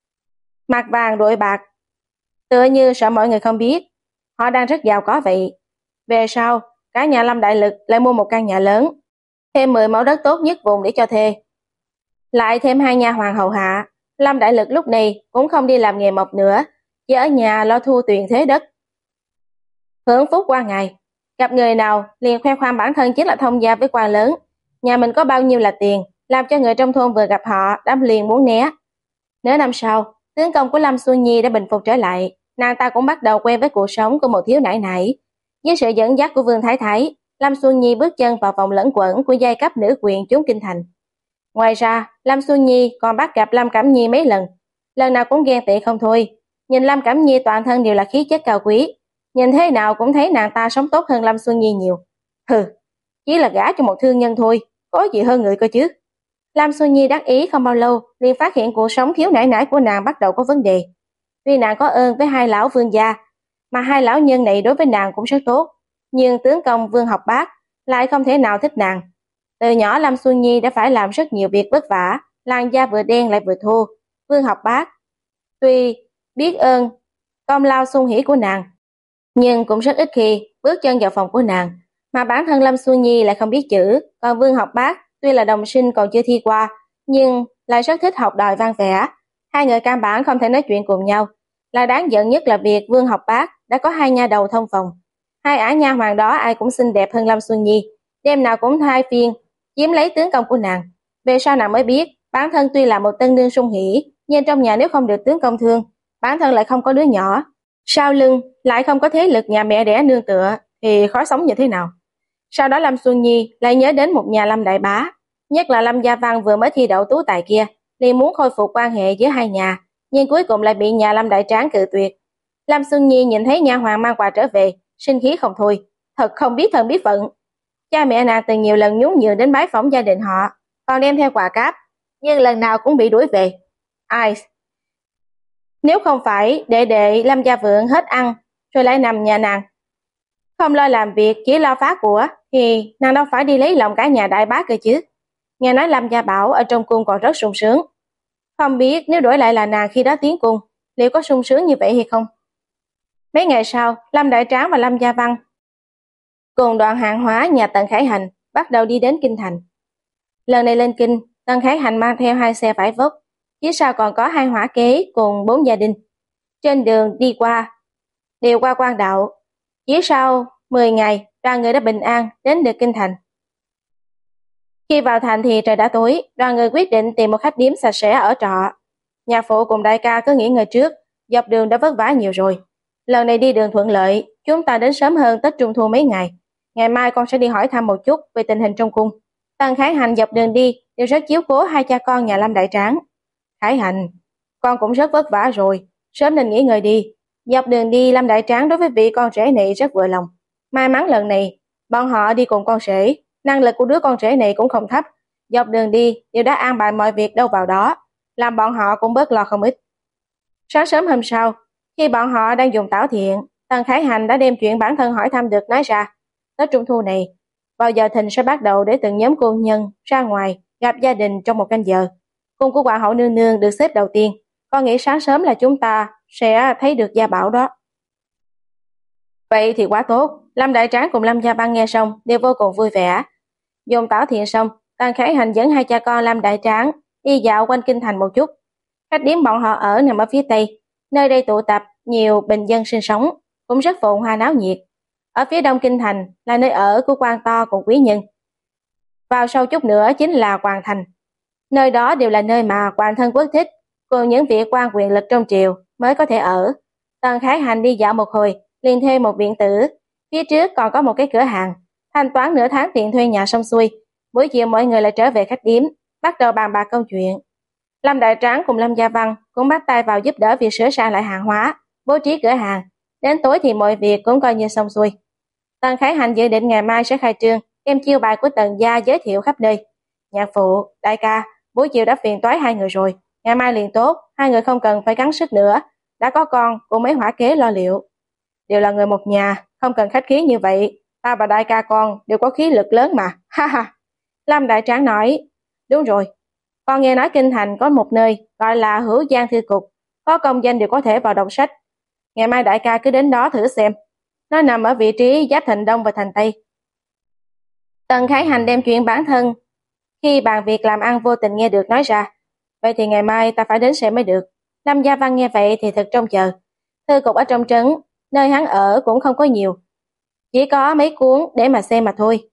mặc vàng đội bạc, tựa như sợ mọi người không biết họ đang rất giàu có vậy. Về sau, cả nhà Lâm Đại Lực lại mua một căn nhà lớn, thêm mười mẫu đất tốt nhất vùng để cho thuê, lại thêm hai nha hoàn hầu hạ. Lâm Đại Lực lúc này cũng không đi làm nghề mộc nữa, chỉ ở nhà lo thu tiền thuế đất. hưởng phúc qua ngày. Gặp người nào liền khoe khoang bản thân chính là thông gia với quan lớn, nhà mình có bao nhiêu là tiền, làm cho người trong thôn vừa gặp họ đã liền muốn né. Nửa năm sau, tướng công của Lâm Xuân Nhi đã bình phục trở lại, nàng ta cũng bắt đầu quen với cuộc sống của một thiếu nải nải. Dưới sự dẫn dắt của Vương Thái Thái, Lâm Xuân Nhi bước chân vào vòng lẫn quẩn của giai cấp nữ quyền chốn kinh thành. Ngoài ra, Lâm Xuân Nhi còn bắt gặp Lâm Cẩm Nhi mấy lần, lần nào cũng ghen tị không thôi. Nhìn Lâm Cẩm Nhi toàn thân đều là khí chất cao quý, nhìn thế nào cũng thấy nàng ta sống tốt hơn Lâm Xuân Nhi nhiều. Hừ, chỉ là gả cho một thương nhân thôi, có gì hơn người cơ chứ. Lâm Xuân Nhi đắc ý không bao lâu, liền phát hiện cuộc sống thiếu nải nải của nàng bắt đầu có vấn đề. Tuy nàng có ơn với hai lão Vương gia, mà hai lão nhân này đối với nàng cũng rất tốt, nhưng tướng công Vương Học Bác lại không thể nào thích nàng. Từ nhỏ Lâm Xuân Nhi đã phải làm rất nhiều việc vất vả, làn da vừa đen lại vừa thô. Vương Học Bác tuy biết ơn công lao sung hỉ của nàng, nhưng cũng rất ít khi bước chân vào phòng của nàng, mà bản thân Lâm Xuân Nhi lại không biết chữ, còn Vương Học Bác tuy là đồng sinh còn chưa thi qua, nhưng lại rất thích học đòi văn vẽ. Hai người căn bản không thể nói chuyện cùng nhau. Là đáng giận nhất là việc Vương Học Bác đã có hai nha đầu thông phòng. Hai ả nha hoàng đó ai cũng xinh đẹp hơn Lâm Xuân Nhi, đêm nào cũng thay phiên chiếm lấy tướng công của nàng. Về sau nàng mới biết, bản thân tuy là một tân nương sung hỉ, nhưng trong nhà nếu không được tướng công thương, bản thân lại không có đứa nhỏ, sau lưng lại không có thế lực nhà mẹ đẻ nương tựa, thì khó sống như thế nào. Sau đó Lâm Xuân Nhi lại nhớ đến một nhà Lâm đại bá, nhất là Lâm Gia Văn vừa mới thi đậu tú tài kia, liền muốn khôi phục quan hệ giữa hai nhà, nhưng cuối cùng lại bị nhà Lâm đại tráng cự tuyệt. Lâm Xuân Nhi nhìn thấy nha hoàng mang quà trở về, sinh khí không thôi, thật không biết thân biết phận. Cha mẹ nàng từng nhiều lần nhún nhường đến bái phỏng gia đình họ, còn đem theo quà cáp, nhưng lần nào cũng bị đuổi về. Ai? Nếu không phải đệ đệ Lâm Gia Vượng hết ăn, rồi lại nằm nhà nàng, không lo làm việc chỉ lo phá của, thì nàng đâu phải đi lấy lòng cả nhà đại bá cơ chứ. Nghe nói Lâm Gia Bảo ở trong cung còn rất sung sướng, không biết nếu đổi lại là nàng khi đó tiến cung, liệu có sung sướng như vậy hay không. Mấy ngày sau, Lâm Đại Tráng và Lâm Gia Văn cùng đoàn hàng hóa nhà Tần Khải Hành bắt đầu đi đến kinh thành. Lần này lên kinh, Tần Khải Hành mang theo hai xe vải vóc, phía sau còn có hai hỏa kế cùng bốn gia đình. Trên đường đi qua, đều qua quan đạo. Chỉ sau mười ngày, đoàn người đã bình an đến được kinh thành. Khi vào thành thì trời đã tối, đoàn người quyết định tìm một khách điếm sạch sẽ ở trọ. Nhạc phụ cùng đại ca cứ nghỉ ngơi trước, dọc đường đã vất vả nhiều rồi. Lần này đi đường thuận lợi, chúng ta đến sớm hơn Tết Trung Thu mấy ngày. Ngày mai con sẽ đi hỏi thăm một chút về tình hình trong cung. Tần Khải Hành dọc đường đi đều rất chiếu cố hai cha con nhà Lâm Đại Tráng. Khải Hành, con cũng rất vất vả rồi, sớm nên nghỉ ngơi đi. Dọc đường đi Lâm Đại Tráng đối với vị con rể này rất vừa lòng. May mắn lần này, bọn họ đi cùng con rể, năng lực của đứa con rể này cũng không thấp. Dọc đường đi đều đã an bài mọi việc đâu vào đó, làm bọn họ cũng bớt lo không ít. Sáng sớm hôm sau, khi bọn họ đang dùng tảo thiện, Tần Khải Hành đã đem chuyện bản thân hỏi thăm được nói ra. Tết Trung Thu này, vào giờ thìn sẽ bắt đầu để từng nhóm cô nhân ra ngoài gặp gia đình trong một canh giờ. Cung của Hoàng hậu nương nương được xếp đầu tiên. Con nghĩ sáng sớm là chúng ta sẽ thấy được Gia Bảo đó. Vậy thì quá tốt. Lâm Đại Tráng cùng Lâm Gia Băng nghe xong đều vô cùng vui vẻ. Dùng tảo thiện xong, Tần Khải Hành dẫn hai cha con Lâm Đại Tráng đi dạo quanh kinh thành một chút. Khách điếm bọn họ ở nằm ở phía tây, nơi đây tụ tập nhiều bình dân sinh sống, cũng rất phồn hoa náo nhiệt. Ở phía đông kinh thành là nơi ở của quan to cùng quý nhân. Vào sâu chút nữa chính là Hoàng Thành. Nơi đó đều là nơi mà hoàng thân quốc thích cùng những vị quan quyền lực trong triều mới có thể ở. Tần Khải Hành đi dạo một hồi, liền thuê một viện tử, phía trước còn có một cái cửa hàng, thanh toán nửa tháng tiền thuê nhà xong xuôi. Buổi chiều mọi người lại trở về khách điếm, bắt đầu bàn bạc câu chuyện. Lâm Đại Tráng cùng Lâm Gia Văn cũng bắt tay vào giúp đỡ việc sửa sang lại hàng hóa, bố trí cửa hàng. Đến tối thì mọi việc cũng coi như xong xuôi. Tần Khải Hành dự định ngày mai sẽ khai trương, đem chiêu bài của Tần gia giới thiệu khắp nơi. Nhạc phụ, đại ca, buổi chiều đã phiền toái hai người rồi, ngày mai liền tốt, hai người không cần phải gắng sức nữa, đã có con cùng mấy hỏa kế lo liệu. Đều là người một nhà, không cần khách khí như vậy, ta và đại ca con đều có khí lực lớn mà, ha ha. Lâm Đại Tráng nói, đúng rồi, con nghe nói kinh thành có một nơi gọi là Hữu Giang Thư Cục, có công danh đều có thể vào đọc sách. Ngày mai đại ca cứ đến đó thử xem, nó nằm ở vị trí giáp thành Đông và thành Tây. Tần Khải Hành đem chuyện bản thân khi bàn việc làm ăn vô tình nghe được nói ra. Vậy thì ngày mai ta phải đến xem mới được. Lâm Gia Văn nghe vậy thì thật trông chờ. Thư cục ở trong trấn, nơi hắn ở cũng không có nhiều, chỉ có mấy cuốn để mà xem mà thôi.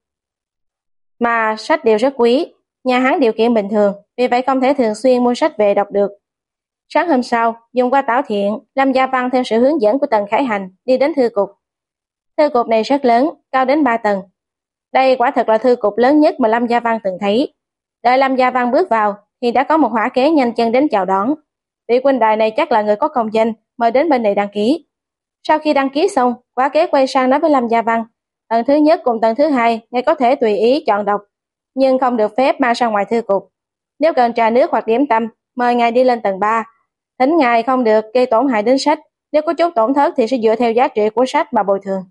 Mà sách đều rất quý, nhà hắn điều kiện bình thường, vì vậy không thể thường xuyên mua sách về đọc được. Sáng hôm sau, dùng qua Tảo Thiện, Lâm Gia Văn theo sự hướng dẫn của Tần Khải Hành đi đến thư cục. Thư cục này rất lớn, cao đến ba tầng. Đây quả thật là thư cục lớn nhất mà Lâm Gia Văn từng thấy. Đợi Lâm Gia Văn bước vào thì đã có một hỏa kế nhanh chân đến chào đón. Vị huynh đài này chắc là người có công danh, mời đến bên này đăng ký. Sau khi đăng ký xong, hỏa kế quay sang nói với Lâm Gia Văn, tầng thứ nhất cùng tầng thứ hai ngài có thể tùy ý chọn đọc, nhưng không được phép mang ra ngoài thư cục. Nếu cần trà nước hoặc điểm tâm, mời ngài đi lên tầng ba. Thỉnh ngài không được gây tổn hại đến sách, nếu có chút tổn thất thì sẽ dựa theo giá trị của sách mà bồi thường.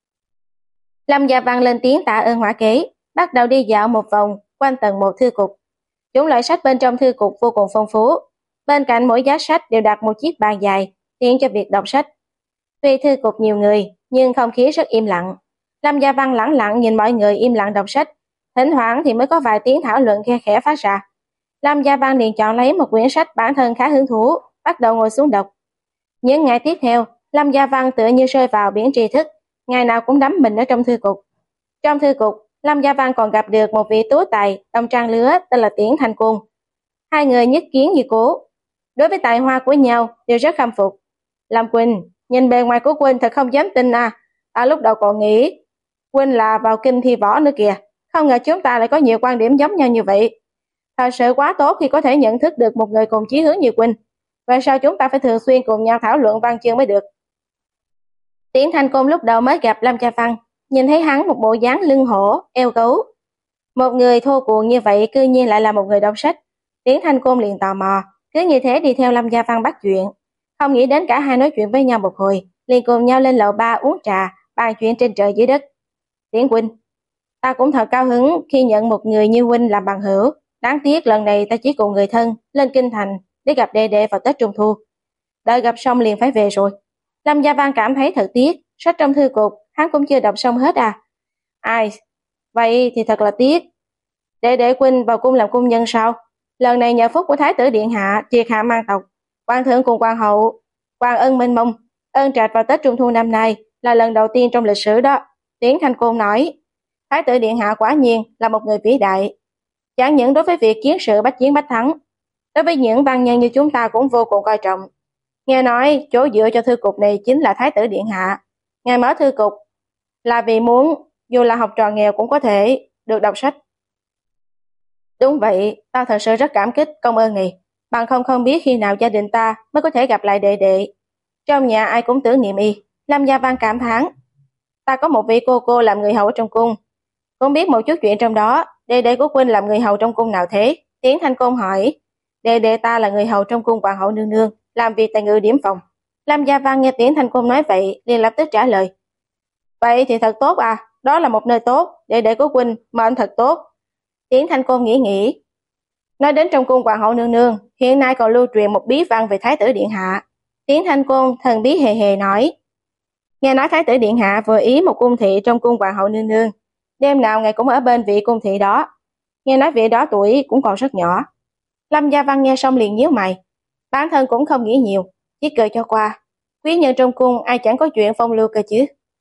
Lâm Gia Văn lên tiếng tạ ơn hỏa kế, bắt đầu đi dạo một vòng quanh tầng một thư cục. Chủng loại sách bên trong thư cục vô cùng phong phú. Bên cạnh mỗi giá sách đều đặt một chiếc bàn dài, tiện cho việc đọc sách. Tuy thư cục nhiều người, nhưng không khí rất im lặng. Lâm Gia Văn lẳng lặng nhìn mọi người im lặng đọc sách, thỉnh thoảng thì mới có vài tiếng thảo luận khe khẽ phát ra. Lâm Gia Văn liền chọn lấy một quyển sách bản thân khá hứng thú, bắt đầu ngồi xuống đọc. Những ngày tiếp theo, Lâm Gia Văn tựa như rơi vào biển tri thức, ngày nào cũng đắm mình ở trong thư cục. Trong thư cục, Lâm Gia Văn còn gặp được một vị tú tài đồng trang lứa tên là Tiễn Thanh Côn. Hai người nhất kiến như cố, đối với tài hoa của nhau đều rất khâm phục. Lâm Quỳnh, nhìn bề ngoài của Quỳnh thật không dám tin à, ta lúc đầu còn nghĩ Quỳnh là vào kinh thi võ nữa kìa, không ngờ chúng ta lại có nhiều quan điểm giống nhau như vậy. Thật sự quá tốt khi có thể nhận thức được một người cùng chí hướng như Quỳnh. Vậy sao chúng ta phải thường xuyên cùng nhau thảo luận văn chương mới được? Tiễn Thanh Côn lúc đầu mới gặp Lâm Gia Văn, nhìn thấy hắn một bộ dáng lưng hổ, eo gấu. Một người thô cuồng như vậy cư nhiên lại là một người đọc sách. Tiễn Thanh Côn liền tò mò, cứ như thế đi theo Lâm Gia Văn bắt chuyện. Không nghĩ đến cả hai nói chuyện với nhau một hồi, liền cùng nhau lên lầu ba uống trà, bàn chuyện trên trời dưới đất. Tiễn huynh, ta cũng thật cao hứng khi nhận một người như huynh làm bằng hữu. Đáng tiếc lần này ta chỉ cùng người thân lên kinh thành để gặp đệ đệ vào Tết Trung Thu. Đợi gặp xong liền phải về rồi. Lâm Gia Văn cảm thấy thật tiếc, sách trong thư cục hắn cũng chưa đọc xong hết à. Ai, vậy thì thật là tiếc. Đệ đệ huynh vào cung làm cung nhân sao? Lần này nhờ phúc của Thái tử Điện Hạ triệt hạ mang tộc, Hoàng thượng cùng Hoàng hậu, Hoàng ân mênh mông, ơn trạch vào Tết Trung Thu năm nay là lần đầu tiên trong lịch sử đó. Tiễn Thanh Côn nói, Thái tử Điện Hạ quả nhiên là một người vĩ đại. Chẳng những đối với việc chiến sự bách chiến bách thắng, đối với những văn nhân như chúng ta cũng vô cùng coi trọng. Nghe nói chỗ dựa cho thư cục này chính là Thái tử Điện Hạ. Ngài mở thư cục là vì muốn dù là học trò nghèo cũng có thể được đọc sách. Đúng vậy, ta thật sự rất cảm kích công ơn này. Bằng không không biết khi nào gia đình ta mới có thể gặp lại đệ đệ. Trong nhà ai cũng tưởng niệm y. Lâm Gia Văn cảm thán, ta có một vị cô cô làm người hầu trong cung, cũng biết một chút chuyện trong đó. Đệ đệ của huynh làm người hầu trong cung nào thế? Tiễn Thanh Côn hỏi. Đệ đệ ta là người hầu trong cung Hoàng hậu nương nương, làm việc tại ngự điểm phòng. Lâm Gia Văn nghe Tiễn Thanh Côn nói vậy, liền lập tức trả lời. Vậy thì thật tốt à, đó là một nơi tốt, đệ đệ của huynh mệnh thật tốt. Tiễn Thanh Côn nghĩ nghĩ. Nói đến trong cung Hoàng hậu nương nương, hiện nay còn lưu truyền một bí văn về Thái tử Điện Hạ. Tiễn Thanh Côn thần bí hề hề nói. Nghe nói Thái tử Điện Hạ vừa ý một cung thị trong cung Hoàng hậu nương nương, đêm nào ngài cũng ở bên vị cung thị đó. Nghe nói vị đó tuổi cũng còn rất nhỏ. Lâm Gia Văn nghe xong liền nhíu mày. Bản thân cũng không nghĩ nhiều, chỉ cười cho qua. Quý nhân trong cung ai chẳng có chuyện phong lưu cơ chứ.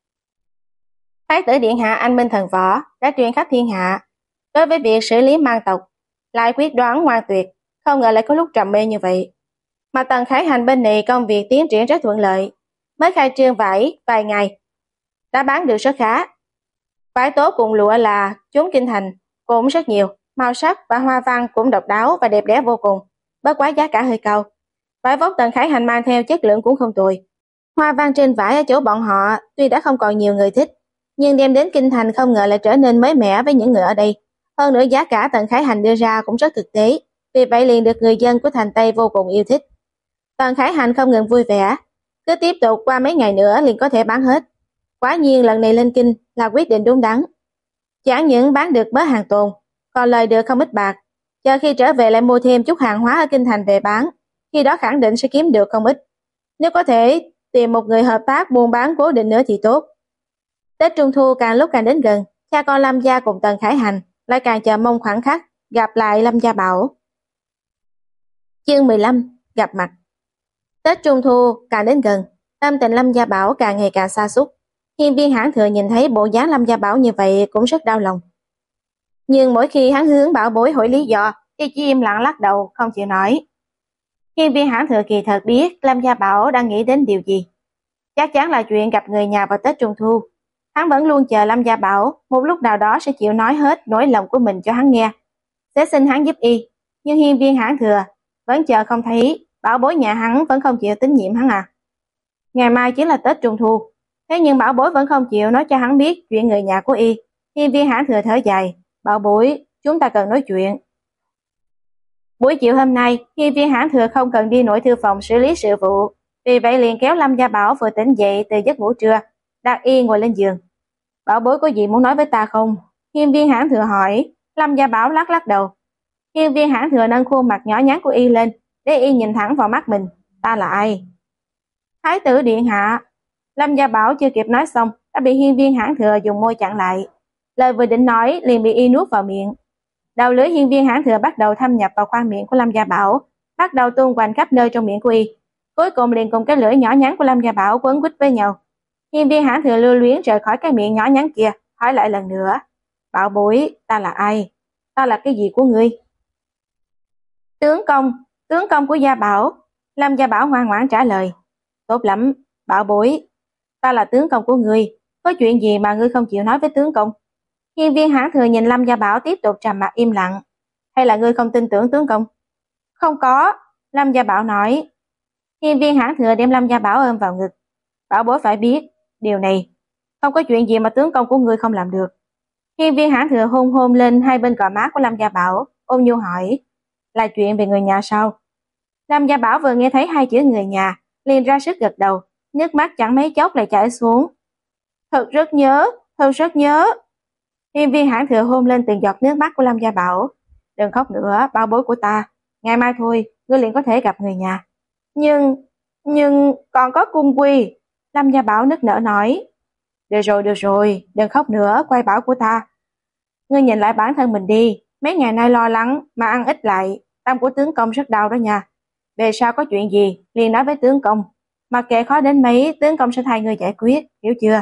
Thái tử Điện Hạ anh minh thần võ, đã truyền khắp thiên hạ. Đối với việc xử lý mang tộc, lại quyết đoán ngoan tuyệt, không ngờ lại có lúc trầm mê như vậy. Mà Tần Khải Hành bên này công việc tiến triển rất thuận lợi, mới khai trương vải vài ngày, đã bán được rất khá. Vải tố cùng lụa là chốn kinh thành cũng rất nhiều, màu sắc và hoa văn cũng độc đáo và đẹp đẽ vô cùng, bất quá giá cả hơi cao. Vải vóc Tần Khải Hành mang theo chất lượng cũng không tồi. Hoa văn trên vải ở chỗ bọn họ tuy đã không còn nhiều người thích, nhưng đem đến kinh thành không ngờ lại trở nên mới mẻ với những người ở đây. Hơn nữa giá cả Tần Khải Hành đưa ra cũng rất thực tế, vì vậy liền được người dân của thành Tây vô cùng yêu thích. Tần Khải Hành không ngừng vui vẻ, cứ tiếp tục qua mấy ngày nữa liền có thể bán hết. Quả nhiên lần này lên kinh là quyết định đúng đắn. Chẳng những bán được bớt hàng tồn, còn lời được không ít bạc. Chờ khi trở về lại mua thêm chút hàng hóa ở kinh thành về bán, khi đó khẳng định sẽ kiếm được không ít. Nếu có thể tìm một người hợp tác buôn bán cố định nữa thì tốt. Tết Trung Thu càng lúc càng đến gần, cha con Lâm gia cùng Tần Khải Hành lại càng chờ mong khoảnh khắc gặp lại Lâm Gia Bảo. Chương mười lăm, gặp mặt. Tết Trung Thu càng đến gần, tâm tình Lâm Gia Bảo càng ngày càng sa sút. Hiên viên Hãn Thừa nhìn thấy bộ dáng Lâm Gia Bảo như vậy cũng rất đau lòng. Nhưng mỗi khi hắn hướng Bảo Bối hỏi lý do, thì chỉ im lặng lắc đầu, không chịu nói. Hiên viên Hãn Thừa kỳ thật biết Lâm Gia Bảo đang nghĩ đến điều gì. Chắc chắn là chuyện gặp người nhà vào Tết Trung Thu. Hắn vẫn luôn chờ Lâm Gia Bảo một lúc nào đó sẽ chịu nói hết nỗi lòng của mình cho hắn nghe, sẽ xin hắn giúp y. Nhưng hiên viên Hãn Thừa vẫn chờ không thấy, Bảo Bối nhà hắn vẫn không chịu tín nhiệm hắn à. Ngày mai chính là Tết Trung Thu, thế nhưng Bảo Bối vẫn không chịu nói cho hắn biết chuyện người nhà của y. Hiên viên Hãn Thừa thở dài, Bảo Bối, chúng ta cần nói chuyện. Buổi chiều hôm nay, hiên viên Hãn Thừa không cần đi nội thư phòng xử lý sự vụ, vì vậy liền kéo Lâm Gia Bảo vừa tỉnh dậy từ giấc ngủ trưa, đặt y ngồi lên giường. Bảo Bối có gì muốn nói với ta không? Hiên viên Hãn Thừa hỏi. Lâm Gia Bảo lắc lắc đầu. Hiên viên Hãn Thừa nâng khuôn mặt nhỏ nhắn của y lên, để y nhìn thẳng vào mắt mình. Ta là ai? Thái tử điện hạ. Lâm Gia Bảo chưa kịp nói xong, đã bị hiên viên Hãn Thừa dùng môi chặn lại. Lời vừa định nói liền bị y nuốt vào miệng. Đầu lưỡi hiên viên Hãn Thừa bắt đầu thâm nhập vào khoang miệng của Lâm Gia Bảo, bắt đầu tuôn quanh khắp nơi trong miệng của y. Cuối cùng liền cùng cái lưỡi nhỏ nhắn của Lâm Gia Bảo quấn quýt với nhau. Hiên viên Hãn Thừa lưu luyến rời khỏi cái miệng nhỏ nhắn kia, hỏi lại lần nữa. Bảo Bối, ta là ai? Ta là cái gì của ngươi? Tướng công, tướng công của Gia Bảo. Lâm Gia Bảo ngoan ngoãn trả lời. Tốt lắm, Bảo Bối, ta là tướng công của ngươi, có chuyện gì mà ngươi không chịu nói với tướng công? Hiên viên Hãn Thừa nhìn Lâm Gia Bảo tiếp tục trầm mặc im lặng. Hay là ngươi không tin tưởng tướng công? Không có, Lâm Gia Bảo nói. Hiên viên Hãn Thừa đem Lâm Gia Bảo ôm vào ngực. Bảo Bối phải biết, điều này, không có chuyện gì mà tướng công của ngươi không làm được. Hiên viên Hãn Thừa hôn hôn lên hai bên gò má của Lâm Gia Bảo, ôn nhu hỏi, là chuyện về người nhà sao? Lâm Gia Bảo vừa nghe thấy hai chữ người nhà, liền ra sức gật đầu, nước mắt chẳng mấy chốc lại chảy xuống. Thật rất nhớ, thật rất nhớ. Hiên viên Hãn Thừa hôn lên từng giọt nước mắt của Lâm Gia Bảo. Đừng khóc nữa, Bảo Bối của ta, ngày mai thôi, ngươi liền có thể gặp người nhà. Nhưng, nhưng còn có cung quy. Lâm Gia Bảo nức nở nói. Được rồi, được rồi, đừng khóc nữa, quay Bảo của ta. Ngươi nhìn lại bản thân mình đi, mấy ngày nay lo lắng mà ăn ít lại, tâm của tướng công rất đau đó nha. Về sau có chuyện gì, liền nói với tướng công. Mặc kệ khó đến mấy, tướng công sẽ thay ngươi giải quyết, hiểu chưa?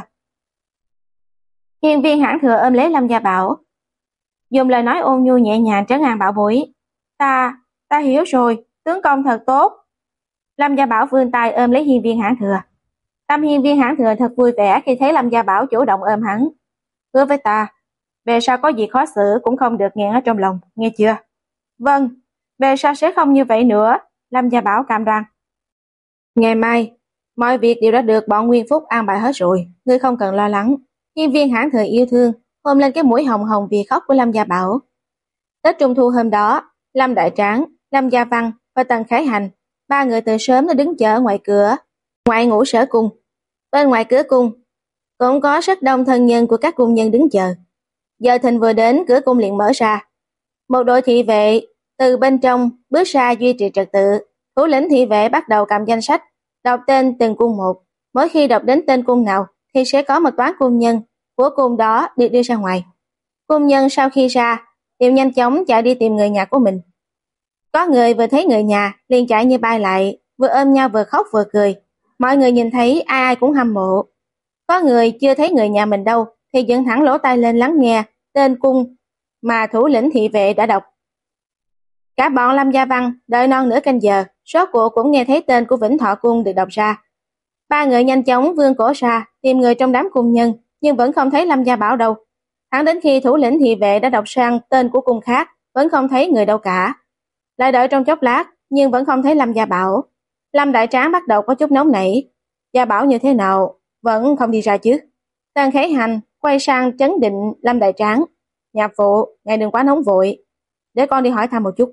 Hiên viên Hãn Thừa ôm lấy Lâm Gia Bảo, dùng lời nói ôn nhu nhẹ nhàng trấn an Bảo Bối. Ta, ta hiểu rồi, tướng công thật tốt. Lâm Gia Bảo vươn tay ôm lấy hiên viên Hãn Thừa. Tâm hiên viên Hãn Thừa thật vui vẻ khi thấy Lâm Gia Bảo chủ động ôm hắn. Hứa với ta, về sau có gì khó xử cũng không được nghẹn ở trong lòng, nghe chưa? Vâng, về sau sẽ không như vậy nữa, Lâm Gia Bảo cam đoan. Ngày mai, mọi việc đều đã được bọn Nguyên Phúc an bài hết rồi, ngươi không cần lo lắng. Hiên viên Hãn Thừa yêu thương ôm lên cái mũi hồng hồng vì khóc của Lâm Gia Bảo. Tết Trung Thu hôm đó, Lâm Đại Tráng, Lâm Gia Văn và Tần Khải Hành, ba người từ sớm đã đứng chờ ở ngoài cửa, ngoại ngũ sở cung. Bên ngoài cửa cung cũng có rất đông thân nhân của các cung nhân đứng chờ. Giờ thìn vừa đến, cửa cung liền mở ra. Một đội thị vệ từ bên trong bước ra duy trì trật tự. Thủ lĩnh thị vệ bắt đầu cầm danh sách, đọc tên từng cung một. Mỗi khi đọc đến tên cung nào thì sẽ có một toán cung nhân của cung đó được đưa ra ngoài. Cung nhân sau khi ra đều nhanh chóng chạy đi tìm người nhà của mình. Có người vừa thấy người nhà liền chạy như bay lại, vừa ôm nhau vừa khóc vừa cười. Mọi người nhìn thấy ai ai cũng hâm mộ. Có người chưa thấy người nhà mình đâu thì dựng thẳng lỗ tai lên lắng nghe tên cung mà thủ lĩnh thị vệ đã đọc. Cả bọn Lâm Gia Văn đợi non nửa canh giờ, rốt cuộc cũng nghe thấy tên của Vĩnh Thọ Cung được đọc ra. Ba người nhanh chóng vươn cổ ra tìm người trong đám cung nhân, nhưng vẫn không thấy Lâm Gia Bảo đâu. Thẳng đến khi thủ lĩnh thị vệ đã đọc sang tên của cung khác, vẫn không thấy người đâu cả. Lại đợi trong chốc lát, nhưng vẫn không thấy Lâm Gia Bảo. Lâm Đại Tráng bắt đầu có chút nóng nảy. Gia Bảo như thế nào, vẫn không đi ra chứ? Tần Khải Hành quay sang trấn định Lâm Đại Tráng. Nhạc phụ, ngài đừng quá nóng vội, để con đi hỏi thăm một chút.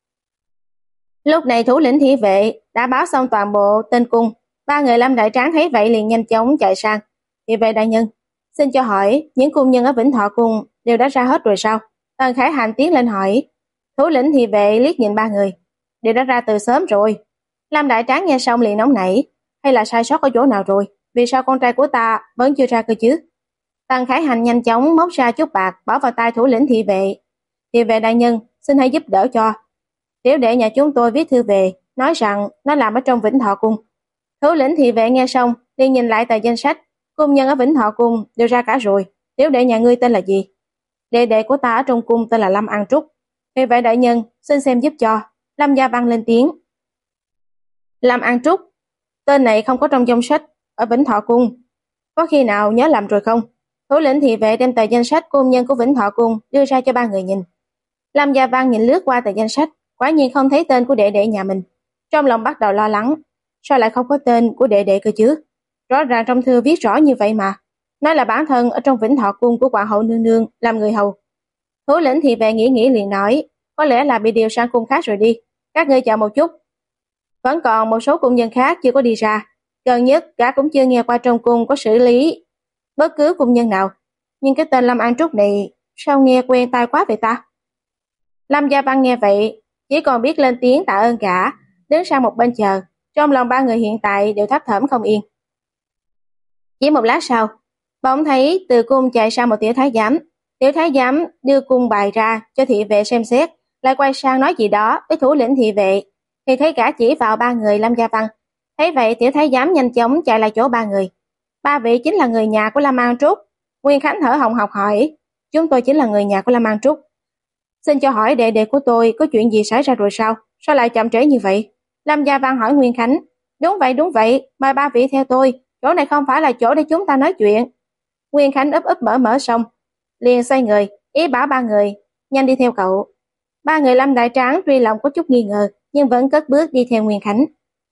Lúc này thủ lĩnh thị vệ đã báo xong toàn bộ tên cung. Ba người Lâm Đại Tráng thấy vậy liền nhanh chóng chạy sang. Thị vệ đại nhân, xin cho hỏi, những cung nhân ở Vĩnh Thọ Cung đều đã ra hết rồi sao? Tần Khải Hành tiến lên hỏi. Thủ lĩnh thị vệ liếc nhìn ba người. Đều đã ra từ sớm rồi. Lâm Đại Tráng nghe xong liền nóng nảy. Hay là sai sót ở chỗ nào rồi? Vì sao con trai của ta vẫn chưa ra cơ chứ? Tần Khải Hành nhanh chóng móc ra chút bạc bỏ vào tay thủ lĩnh thị vệ. Thị vệ đại nhân, xin hãy giúp đỡ cho. Tiểu đệ nhà chúng tôi viết thư về, nói rằng nó làm ở trong Vĩnh Thọ Cung. Thủ lĩnh thị vệ nghe xong liền nhìn lại tờ danh sách, Cung nhân ở Vĩnh Thọ Cung đều ra cả rồi. Tiểu đệ nhà ngươi tên là gì? Đệ đệ của ta ở trong cung tên là Lâm An Trúc. Vì vậy đại nhân, xin xem giúp cho. Lâm Gia Văn lên tiếng. Lâm An Trúc, tên này không có trong danh sách ở Vĩnh Thọ Cung. Có khi nào nhớ lầm rồi không? Thủ lĩnh thị vệ đem tờ danh sách cung nhân của Vĩnh Thọ Cung đưa ra cho ba người nhìn. Lâm Gia Văn nhìn lướt qua tờ danh sách, quả nhiên không thấy tên của đệ đệ nhà mình. Trong lòng bắt đầu lo lắng, sao lại không có tên của đệ đệ cơ chứ? Rõ ràng trong thư viết rõ như vậy mà. Nói là bản thân ở trong Vĩnh Thọ Cung của Hoàng hậu nương nương làm người hầu. Thủ lĩnh thị vệ nghĩ nghĩ liền nói, có lẽ là bị điều sang cung khác rồi đi. Các ngươi chờ một chút. Vẫn còn một số cung nhân khác chưa có đi ra. Gần nhất cả cũng chưa nghe qua trong cung có xử lý bất cứ cung nhân nào. Nhưng cái tên Lâm An Trúc này sao nghe quen tai quá vậy ta? Lâm Gia Văn nghe vậy chỉ còn biết lên tiếng tạ ơn cả, đứng sang một bên chờ. Trong lòng ba người hiện tại đều thấp thỏm không yên. Chỉ một lát sau, bỗng thấy từ cung chạy sang một tiểu thái giám. Tiểu thái giám đưa cung bài ra cho thị vệ xem xét, lại quay sang nói gì đó với thủ lĩnh thị vệ, thì thấy cả chỉ vào ba người Lâm Gia Văn. Thấy vậy tiểu thái giám nhanh chóng chạy lại chỗ ba người. Ba vị chính là người nhà của Lâm An Trúc. Nguyên Khánh thở hồng hộc hỏi, chúng tôi chính là người nhà của Lâm An Trúc. Xin cho hỏi đệ đệ của tôi có chuyện gì xảy ra rồi sao? Sao lại chậm trễ như vậy? Lâm Gia Văn hỏi Nguyên Khánh. Đúng vậy, đúng vậy, mời ba vị theo tôi. Chỗ này không phải là chỗ để chúng ta nói chuyện. Nguyên Khánh ấp ấp mở mở xong, liền xoay người, ý bảo ba người, nhanh đi theo cậu. Ba người Lâm Đại Tráng tuy lòng có chút nghi ngờ, nhưng vẫn cất bước đi theo Nguyên Khánh.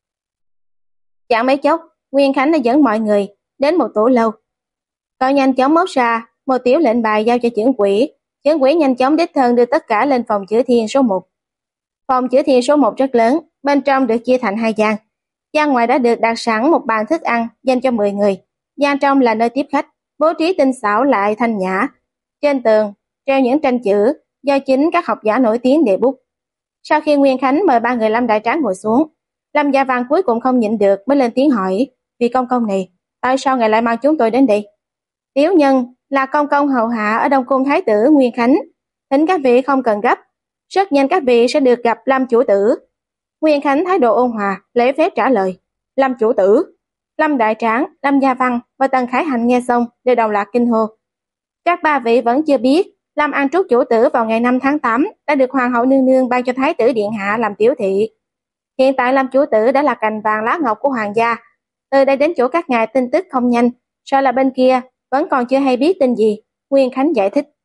Chẳng mấy chốc, Nguyên Khánh đã dẫn mọi người đến một tủ lâu. Cậu nhanh chóng móc ra một tiểu lệnh bài giao cho trưởng quỹ. Trưởng quỹ nhanh chóng đích thân đưa tất cả lên phòng chữa thiên số một. Phòng chữa thiên số một rất lớn, bên trong được chia thành hai gian. Gian ngoài đã được đặt sẵn một bàn thức ăn dành cho mười người. Gian trong là nơi tiếp khách, bố trí tinh xảo lại thanh nhã. Trên tường treo những tranh chữ do chính các học giả nổi tiếng đề bút. Sau khi Nguyên Khánh mời ba người Lâm Đại Tráng ngồi xuống, Lâm Gia Văn cuối cùng không nhịn được mới lên tiếng hỏi, vị công công này, tại sao ngài lại mang chúng tôi đến đây? Tiểu nhân là công công hầu hạ ở Đông Cung Thái tử Nguyên Khánh, thỉnh các vị không cần gấp, rất nhanh các vị sẽ được gặp Lâm chủ tử. Nguyên Khánh thái độ ôn hòa, lễ phép trả lời, Lâm chủ tử. Lâm Đại Tráng, Lâm Gia Văn và Tần Khải Hành nghe xong đều đồng loạt kinh hô. Các ba vị vẫn chưa biết, Lâm An Trúc chủ tử vào ngày năm tháng tám đã được Hoàng hậu nương nương ban cho Thái tử điện hạ làm tiểu thị. Hiện tại Lâm chủ tử đã là cành vàng lá ngọc của hoàng gia. Từ đây đến chỗ các ngài tin tức không nhanh, sợ là bên kia vẫn còn chưa hay biết tin gì. Nguyên Khánh giải thích.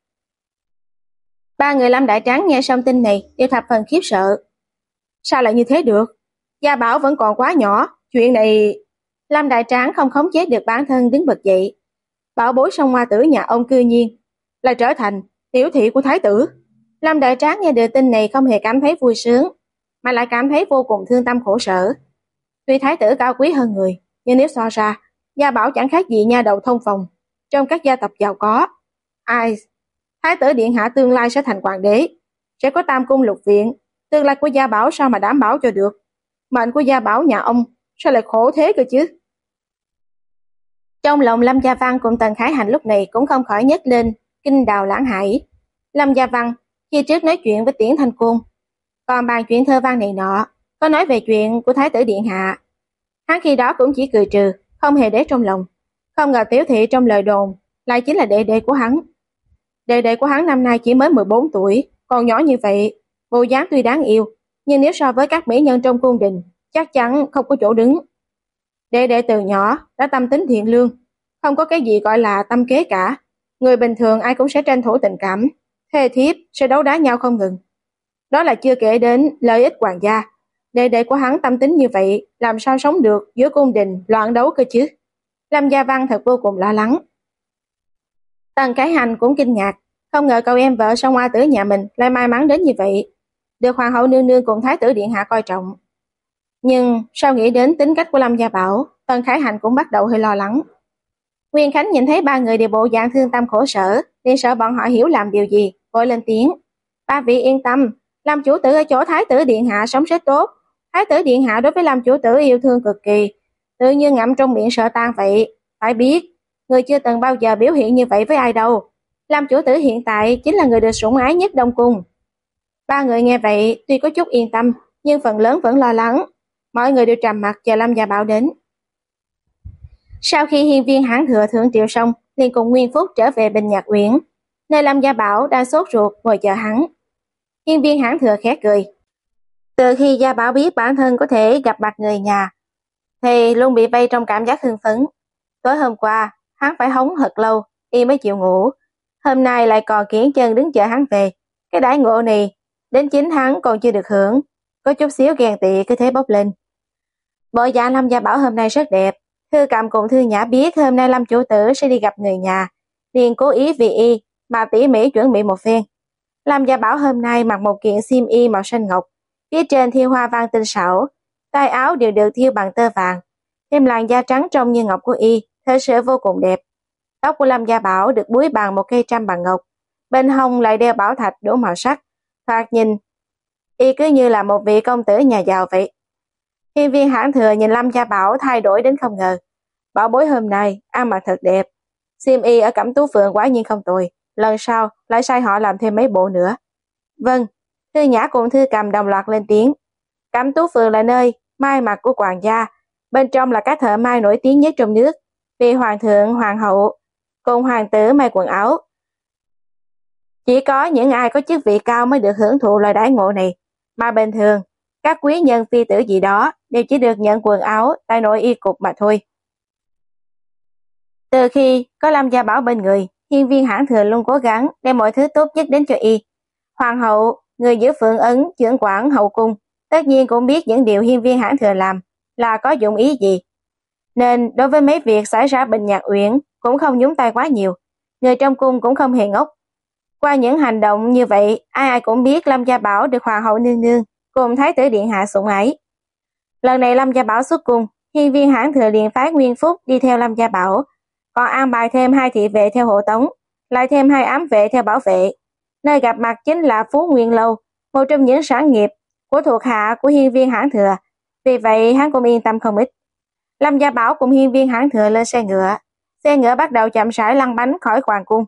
Ba người Lâm Đại Tráng nghe xong tin này đều thập phần khiếp sợ. Sao lại như thế được? Gia Bảo vẫn còn quá nhỏ, chuyện này... Lâm Đại Tráng không khống chế được bản thân đứng bật dậy. Bảo bối song hoa tử nhà ông cư nhiên lại trở thành tiểu thị của thái tử. Lâm Đại Tráng nghe được tin này không hề cảm thấy vui sướng, mà lại cảm thấy vô cùng thương tâm khổ sở. Tuy thái tử cao quý hơn người, nhưng nếu so ra, Gia Bảo chẳng khác gì nha đầu thông phòng trong các gia tộc giàu có. Ai, thái tử điện hạ tương lai sẽ thành hoàng đế, sẽ có tam cung lục viện, tương lai của Gia Bảo sao mà đảm bảo cho được? Mệnh của Gia Bảo nhà ông sao lại khổ thế cơ chứ? Trong lòng Lâm Gia Văn cùng Tần Khải Hành lúc này cũng không khỏi nhếch lên kinh đào lãng hải. Lâm Gia Văn khi trước nói chuyện với Tiễn Thanh Côn, còn bàn chuyện thơ văn này nọ, có nói về chuyện của thái tử điện hạ. Hắn khi đó cũng chỉ cười trừ, không hề để trong lòng. Không ngờ tiểu thị trong lời đồn lại chính là đệ đệ của hắn. Đệ đệ của hắn năm nay chỉ mới mười bốn tuổi, còn nhỏ như vậy, bộ dáng tuy đáng yêu, nhưng nếu so với các mỹ nhân trong cung đình, chắc chắn không có chỗ đứng. Đệ đệ từ nhỏ đã tâm tính thiện lương, không có cái gì gọi là tâm kế cả. Người bình thường ai cũng sẽ tranh thủ tình cảm, thê thiếp sẽ đấu đá nhau không ngừng. Đó là chưa kể đến lợi ích hoàng gia. Đệ đệ của hắn tâm tính như vậy, làm sao sống được giữa cung đình loạn đấu cơ chứ? Lâm Gia Văn thật vô cùng lo lắng. Tần Khải Hành cũng kinh ngạc, không ngờ cậu em vợ song hoa tử nhà mình lại may mắn đến như vậy, được hoàng hậu nương nương cùng thái tử điện hạ coi trọng. Nhưng sau nghĩ đến tính cách của Lâm Gia Bảo, Tần Khải Hành cũng bắt đầu hơi lo lắng. Nguyên Khánh nhìn thấy ba người đều bộ dạng thương tâm khổ sở, liền sợ bọn họ hiểu làm điều gì, vội lên tiếng. Ba vị yên tâm, Lâm chủ tử ở chỗ thái tử điện hạ sống rất tốt. Thái tử điện hạ đối với Lâm chủ tử yêu thương cực kỳ, tự như ngậm trong miệng sợ tan vậy. Phải biết, người chưa từng bao giờ biểu hiện như vậy với ai đâu. Lâm chủ tử hiện tại chính là người được sủng ái nhất Đông Cung. Ba người nghe vậy tuy có chút yên tâm, nhưng phần lớn vẫn lo lắng. Mọi người đều trầm mặc chờ Lâm Gia Bảo đến. Sau khi hiên viên hãn thừa thượng triệu xong, liền cùng Nguyên Phúc trở về Bình Nhạc Uyển, nơi Lâm Gia Bảo đang sốt ruột ngồi chờ hắn. Hiên viên hãn thừa khẽ cười. Từ khi Gia Bảo biết bản thân có thể gặp mặt người nhà, thì luôn bị vây trong cảm giác hưng phấn. Tối hôm qua, hắn phải hống thật lâu, y mới chịu ngủ. Hôm nay lại còn kiển chân đứng chờ hắn về. Cái đãi ngộ này, đến chính hắn còn chưa được hưởng. Có chút xíu ghen tị cứ thế bốc lên. Bộ dạng Lâm Gia Bảo hôm nay rất đẹp. Thư Cầm cùng Thư Nhã biết hôm nay Lâm chủ tử sẽ đi gặp người nhà, liền cố ý vì y mà tỉ mỉ chuẩn bị một phen. Lâm Gia Bảo hôm nay mặc một kiện xiêm y màu xanh ngọc, phía trên thêu hoa văn tinh xảo, tay áo đều được thêu bằng tơ vàng, thêm làn da trắng trong như ngọc của y, thật sự vô cùng đẹp. Tóc của Lâm Gia Bảo được búi bằng một cây trăm bằng ngọc, bên hông lại đeo bảo thạch đủ màu sắc, thoạt nhìn y cứ như là một vị công tử nhà giàu vậy. Hiên viên hãn thừa nhìn Lâm Gia Bảo thay đổi đến không ngờ. Bảo bối hôm nay ăn mặc thật đẹp, xiêm y ở Cẩm Tú Phượng quả nhiên không tồi, lần sau lại sai họ làm thêm mấy bộ nữa. Vâng, Thư Nhã cùng Thư Cầm đồng loạt lên tiếng. Cẩm Tú Phượng là nơi mai mặc của hoàng gia, bên trong là các thợ may nổi tiếng nhất trong nước, vì hoàng thượng, hoàng hậu cùng hoàng tử may quần áo. Chỉ có những ai có chức vị cao mới được hưởng thụ loại đãi ngộ này, mà bình thường các quý nhân phi tử gì đó đều chỉ được nhận quần áo tại nội y cục mà thôi. Từ khi có Lâm Gia Bảo bên người, hiên viên hãn thừa luôn cố gắng đem mọi thứ tốt nhất đến cho y. Hoàng hậu, người giữ phượng ấn, trưởng quản hậu cung, tất nhiên cũng biết những điều hiên viên hãn thừa làm là có dụng ý gì. Nên đối với mấy việc xảy ra Bình Nhạc Uyển cũng không nhúng tay quá nhiều. Người trong cung cũng không hề ngốc. Qua những hành động như vậy, ai ai cũng biết Lâm Gia Bảo được hoàng hậu nương nương cùng thái tử điện hạ sủng ái. Lần này Lâm Gia Bảo xuất cung, hiên viên hãn thừa liền phái Nguyên Phúc đi theo Lâm Gia Bảo, còn an bài thêm hai thị vệ theo hộ tống, lại thêm hai ám vệ theo bảo vệ. Nơi gặp mặt chính là Phú Nguyên Lâu, một trong những sản nghiệp của thuộc hạ của hiên viên hãn thừa, vì vậy hắn cũng yên tâm không ít. Lâm Gia Bảo cùng hiên viên hãn thừa lên xe ngựa, xe ngựa bắt đầu chậm rãi lăn bánh khỏi hoàng cung.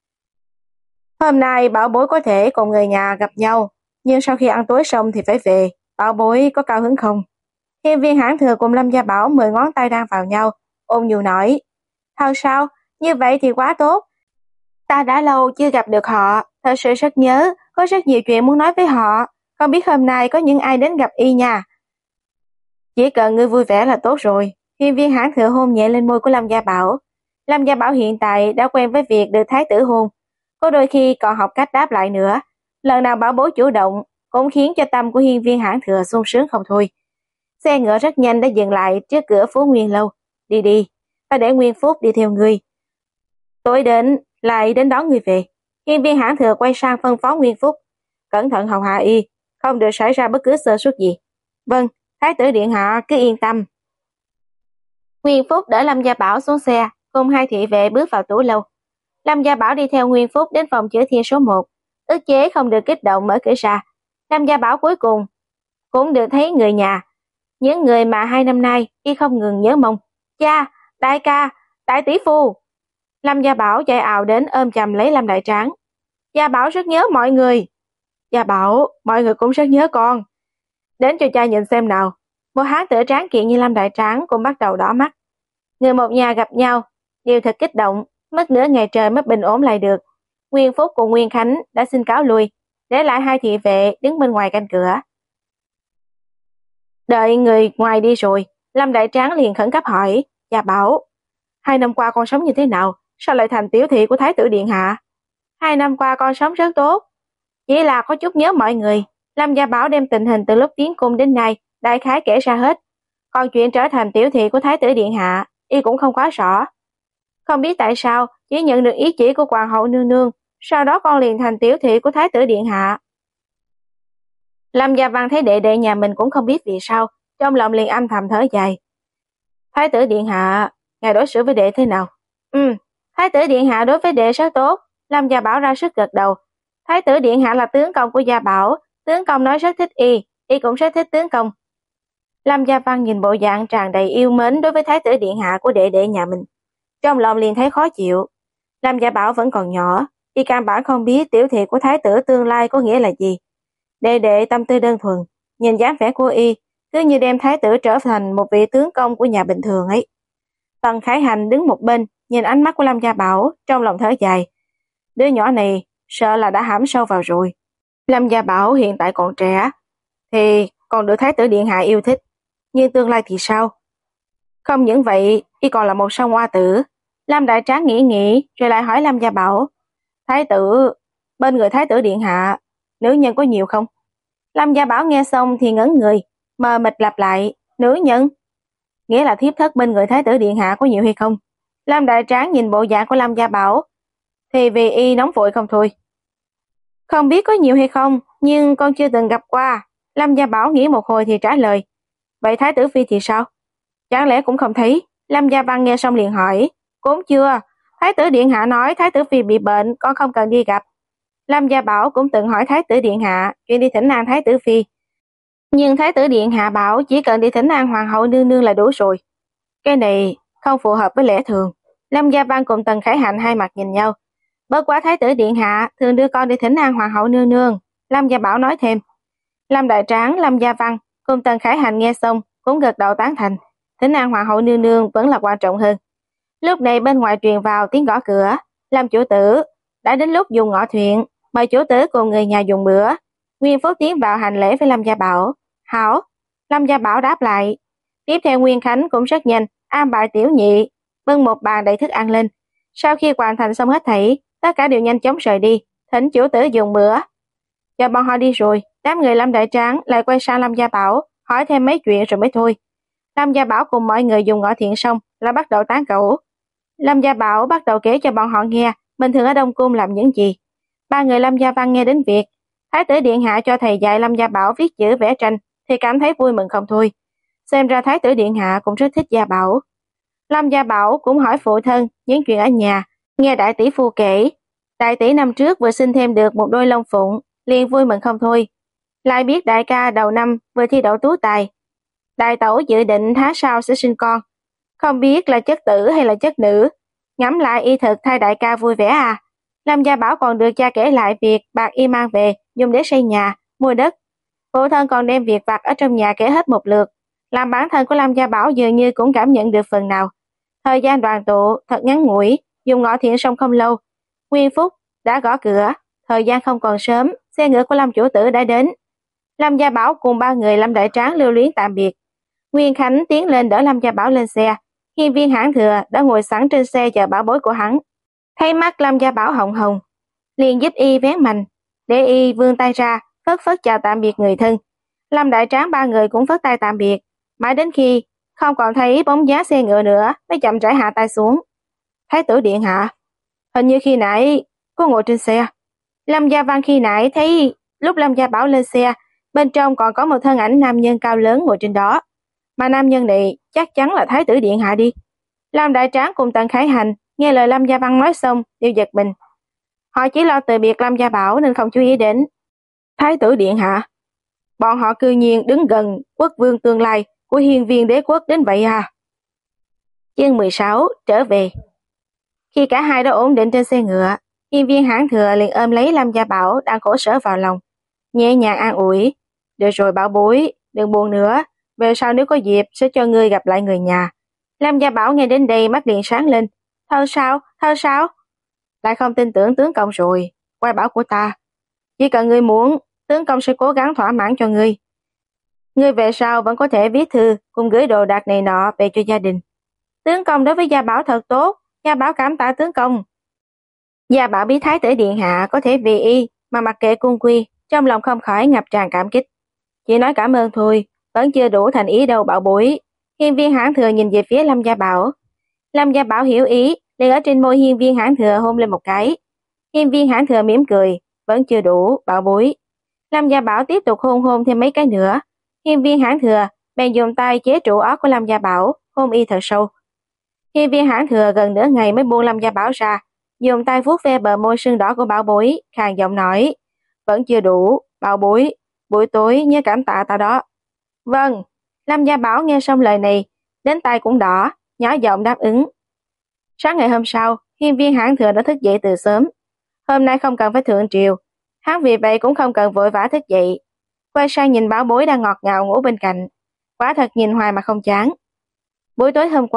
Hôm nay bảo bối có thể cùng người nhà gặp nhau, nhưng sau khi ăn tối xong thì phải về, bảo bối có cao hứng không? Hiên viên hãn thừa cùng Lâm Gia Bảo mười ngón tay đang vào nhau, ôn nhu nói. Thôi sao, như vậy thì quá tốt. Ta đã lâu chưa gặp được họ, thật sự rất nhớ, có rất nhiều chuyện muốn nói với họ, không biết hôm nay có những ai đến gặp y nha. Chỉ cần ngươi vui vẻ là tốt rồi. Hiên viên hãn thừa hôn nhẹ lên môi của Lâm Gia Bảo. Lâm Gia Bảo hiện tại đã quen với việc được thái tử hôn, có đôi khi còn học cách đáp lại nữa. Lần nào bảo bối chủ động cũng khiến cho tâm của hiên viên hãn thừa sung sướng không thôi. Xe ngựa rất nhanh đã dừng lại trước cửa Phú Nguyên Lâu. Đi đi, ta để Nguyên Phúc đi theo ngươi. Tối đến lại đến đón ngươi về. Hiên viên hãn thừa quay sang phân phó Nguyên Phúc. Cẩn thận hầu hạ y, không được xảy ra bất cứ sơ suất gì. Vâng, thái tử điện hạ cứ yên tâm. Nguyên Phúc đỡ Lâm Gia Bảo xuống xe, cùng hai thị vệ bước vào tủ lâu. Lâm Gia Bảo đi theo Nguyên Phúc đến phòng chữa thiên số một, ức chế không được kích động mở cửa ra. Lâm Gia Bảo cuối cùng cũng được thấy người nhà, những người mà hai năm nay y không ngừng nhớ mong. Cha, đại ca, đại tỷ phu. Lâm Gia Bảo chạy ào đến ôm chầm lấy Lâm Đại Tráng. Gia Bảo rất nhớ mọi người. Gia Bảo, mọi người cũng rất nhớ con. Đến cho cha nhìn xem nào. Một hán tử tráng kiện như Lâm Đại Tráng cũng bắt đầu đỏ mắt. Người một nhà gặp nhau đều thật kích động, mất nửa ngày trời mới bình ổn lại được. Nguyên Phúc cùng Nguyên Khánh đã xin cáo lui, để lại hai thị vệ đứng bên ngoài canh cửa. Đợi người ngoài đi rồi, Lâm Đại Tráng liền khẩn cấp hỏi. Gia Bảo, hai năm qua con sống như thế nào? Sao lại thành tiểu thị của thái tử điện hạ? Hai năm qua con sống rất tốt, chỉ là có chút nhớ mọi người. Lâm Gia Bảo đem tình hình từ lúc tiến cung đến nay đại khái kể ra hết. Còn chuyện trở thành tiểu thị của thái tử điện hạ y cũng không quá rõ. Không biết tại sao chỉ nhận được ý chỉ của hoàng hậu nương nương, sau đó con liền thành tiểu thị của thái tử điện hạ. Lâm Gia Văn thấy đệ đệ nhà mình cũng không biết vì sao, trong lòng liền âm thầm thở dài. Thái tử điện hạ, ngài đối xử với đệ thế nào? Ừ, thái tử điện hạ đối với đệ rất tốt. Lâm Gia Bảo ra sức gật đầu. Thái tử điện hạ là tướng công của Gia Bảo, tướng công nói rất thích y, y cũng rất thích tướng công. Lâm Gia Văn nhìn bộ dạng tràn đầy yêu mến đối với thái tử điện hạ của đệ đệ nhà mình, trong lòng liền thấy khó chịu. Lâm Gia Bảo vẫn còn nhỏ, y căn bản không biết tiểu thị của thái tử tương lai có nghĩa là gì. Đệ đệ tâm tư đơn thuần, nhìn dáng vẻ của y cứ như đem thái tử trở thành một vị tướng công của nhà bình thường ấy. Tần Khải Hành đứng một bên, nhìn ánh mắt của Lâm Gia Bảo, trong lòng thở dài. Đứa nhỏ này sợ là đã hãm sâu vào rồi. Lâm Gia Bảo hiện tại còn trẻ, thì còn được Thái tử Điện Hạ yêu thích. Nhưng tương lai thì sao? Không những vậy, y còn là một song oa tử. Lâm Đại Tráng nghĩ nghĩ, rồi lại hỏi Lâm Gia Bảo. Thái tử, bên người Thái tử Điện Hạ, nữ nhân có nhiều không? Lâm Gia Bảo nghe xong thì ngẩn người, mờ mịt lặp lại, nữ nhân? Nghĩa là thiếp thất bên người Thái tử Điện Hạ có nhiều hay không? Lâm Đại Tráng nhìn bộ dạng của Lâm Gia Bảo, thì vì y nóng vội không thôi. Không biết có nhiều hay không, nhưng con chưa từng gặp qua. Lâm Gia Bảo nghĩ một hồi thì trả lời. Vậy Thái tử Phi thì sao? Chẳng lẽ cũng không thấy? Lâm Gia Văn nghe xong liền hỏi. Cũng chưa, Thái tử Điện Hạ nói Thái tử Phi bị bệnh, con không cần đi gặp. Lâm Gia Bảo cũng từng hỏi Thái tử Điện Hạ chuyện đi thỉnh an Thái tử Phi. Nhưng Thái tử Điện Hạ bảo chỉ cần đi thỉnh an Hoàng hậu nương nương là đủ rồi. Cái này không phù hợp với lẽ thường. Lâm Gia Văn cùng Tần Khải Hạnh hai mặt nhìn nhau. Bất quá Thái tử Điện Hạ thường đưa con đi thỉnh an Hoàng hậu nương nương. Lâm Gia Bảo nói thêm. Lâm Đại Tráng, Lâm Gia Văn cùng Tần Khải Hạnh nghe xong cũng gật đầu tán thành. Thỉnh an Hoàng hậu nương nương vẫn là quan trọng hơn. Lúc này bên ngoài truyền vào tiếng gõ cửa. Lâm chủ tử, đã đến lúc dùng ngọ thuyện, mời chủ tử cùng người nhà dùng bữa. Nguyên Phúc tiến vào hành lễ với Lâm Gia Bảo. Hảo, Lâm Gia Bảo đáp lại. Tiếp theo Nguyên Khánh cũng rất nhanh, an bài tiểu nhị, bưng một bàn đầy thức ăn lên. Sau khi hoàn thành xong hết thảy, tất cả đều nhanh chóng rời đi, thỉnh chủ tử dùng bữa. Chờ bọn họ đi rồi, đám người Lâm Đại Tráng lại quay sang Lâm Gia Bảo, hỏi thêm mấy chuyện rồi mới thôi. Lâm Gia Bảo cùng mọi người dùng ngọ thiện xong là bắt đầu tán gẫu. Lâm Gia Bảo bắt đầu kể cho bọn họ nghe bình thường ở Đông Cung làm những gì. Ba người Lâm Gia Văn nghe đến việc Thái tử Điện Hạ cho thầy dạy Lâm Gia Bảo viết chữ vẽ tranh thì cảm thấy vui mừng không thôi. Xem ra Thái tử Điện Hạ cũng rất thích Gia Bảo. Lâm Gia Bảo cũng hỏi phụ thân những chuyện ở nhà, nghe đại tỷ phu kể. Đại tỷ năm trước vừa sinh thêm được một đôi long phụng, liền vui mừng không thôi. Lại biết đại ca đầu năm vừa thi đậu tú tài. Đại tẩu dự định tháng sau sẽ sinh con. Không biết là chất tử hay là chất nữ. Ngẫm lại y thực thay đại ca vui vẻ à. Lâm Gia Bảo còn được cha kể lại việc bạc y mang về dùng để xây nhà, mua đất. Phụ thân còn đem việc vặt ở trong nhà kể hết một lượt, làm bản thân của Lâm Gia Bảo dường như cũng cảm nhận được phần nào. Thời gian đoàn tụ thật ngắn ngủi, dùng ngọ thiện xong không lâu. Nguyên Phúc đã gõ cửa, thời gian không còn sớm, xe ngựa của Lâm chủ tử đã đến. Lâm Gia Bảo cùng ba người Lâm Đại Tráng lưu luyến tạm biệt. Nguyên Khánh tiến lên đỡ Lâm Gia Bảo lên xe. Hiên Viên Hãn Thừa đã ngồi sẵn trên xe chờ bảo bối của hắn. Thấy mắt Lâm Gia Bảo hồng hồng, liền giúp y vén mành, để y vươn tay ra, phất phất chào tạm biệt người thân. Lâm Đại Tráng ba người cũng phất tay tạm biệt, mãi đến khi không còn thấy bóng dáng xe ngựa nữa mới chậm rãi hạ tay xuống. Thái tử Điện Hạ, hình như khi nãy có ngồi trên xe. Lâm Gia Văn khi nãy thấy lúc Lâm Gia Bảo lên xe, bên trong còn có một thân ảnh nam nhân cao lớn ngồi trên đó. Mà nam nhân này chắc chắn là Thái tử Điện Hạ đi. Lâm Đại Tráng cùng Tần Khải Hành nghe lời Lâm Gia Văn nói xong đều giật mình. Họ chỉ lo từ biệt Lâm Gia Bảo nên không chú ý đến Thái tử Điện Hạ. Bọn họ cư nhiên đứng gần quốc vương tương lai của Hiên Viên đế quốc đến vậy à. Chương mười sáu trở về. Khi cả hai đã ổn định trên xe ngựa, Hiên Viên Hãn Thừa liền ôm lấy Lâm Gia Bảo đang khổ sở vào lòng, nhẹ nhàng an ủi. Được rồi bảo bối, đừng buồn nữa, về sau nếu có dịp sẽ cho ngươi gặp lại người nhà. Lâm Gia Bảo nghe đến đây mắt liền sáng lên. Thơ sao? Thơ sao? Lại không tin tưởng tướng công rồi, quay bảo của ta. Chỉ cần ngươi muốn, tướng công sẽ cố gắng thỏa mãn cho ngươi. Ngươi về sau vẫn có thể viết thư cùng gửi đồ đạc này nọ về cho gia đình. Tướng công đối với Gia Bảo thật tốt, Gia Bảo cảm tạ tướng công. Gia Bảo biết Thái tử Điện Hạ có thể vì y mà mặc kệ cung quy, trong lòng không khỏi ngập tràn cảm kích. Chỉ nói cảm ơn thôi, vẫn chưa đủ thành ý đâu bảo bối. Hiên Viên Hãn Thừa nhìn về phía Lâm Gia Bảo. Lâm Gia Bảo hiểu ý, liền ở trên môi Hiên Viên Hãn Thừa hôn lên một cái. Hiên Viên Hãn Thừa mỉm cười, vẫn chưa đủ, bảo bối. Lâm Gia Bảo tiếp tục hôn hôn thêm mấy cái nữa. Hiên Viên Hãn Thừa bèn dùng tay chế trụ óc của Lâm Gia Bảo, hôn y thật sâu. Hiên Viên Hãn Thừa gần nửa ngày mới buông Lâm Gia Bảo ra, dùng tay vuốt ve bờ môi sưng đỏ của bảo bối, khàn giọng nói, vẫn chưa đủ, bảo bối, buổi tối nhớ cảm tạ ta đó. Vâng. Lâm Gia Bảo nghe xong lời này, đến tay cũng đỏ, nhỏ giọng đáp ứng. Sáng ngày hôm sau, Hiên Viên Hãn Thừa đã thức dậy từ sớm. Hôm nay không cần phải thượng triều, hắn vì vậy cũng không cần vội vã thức dậy. Quay sang nhìn bảo bối đang ngọt ngào ngủ bên cạnh, quả thật nhìn hoài mà không chán. Buổi tối hôm qua,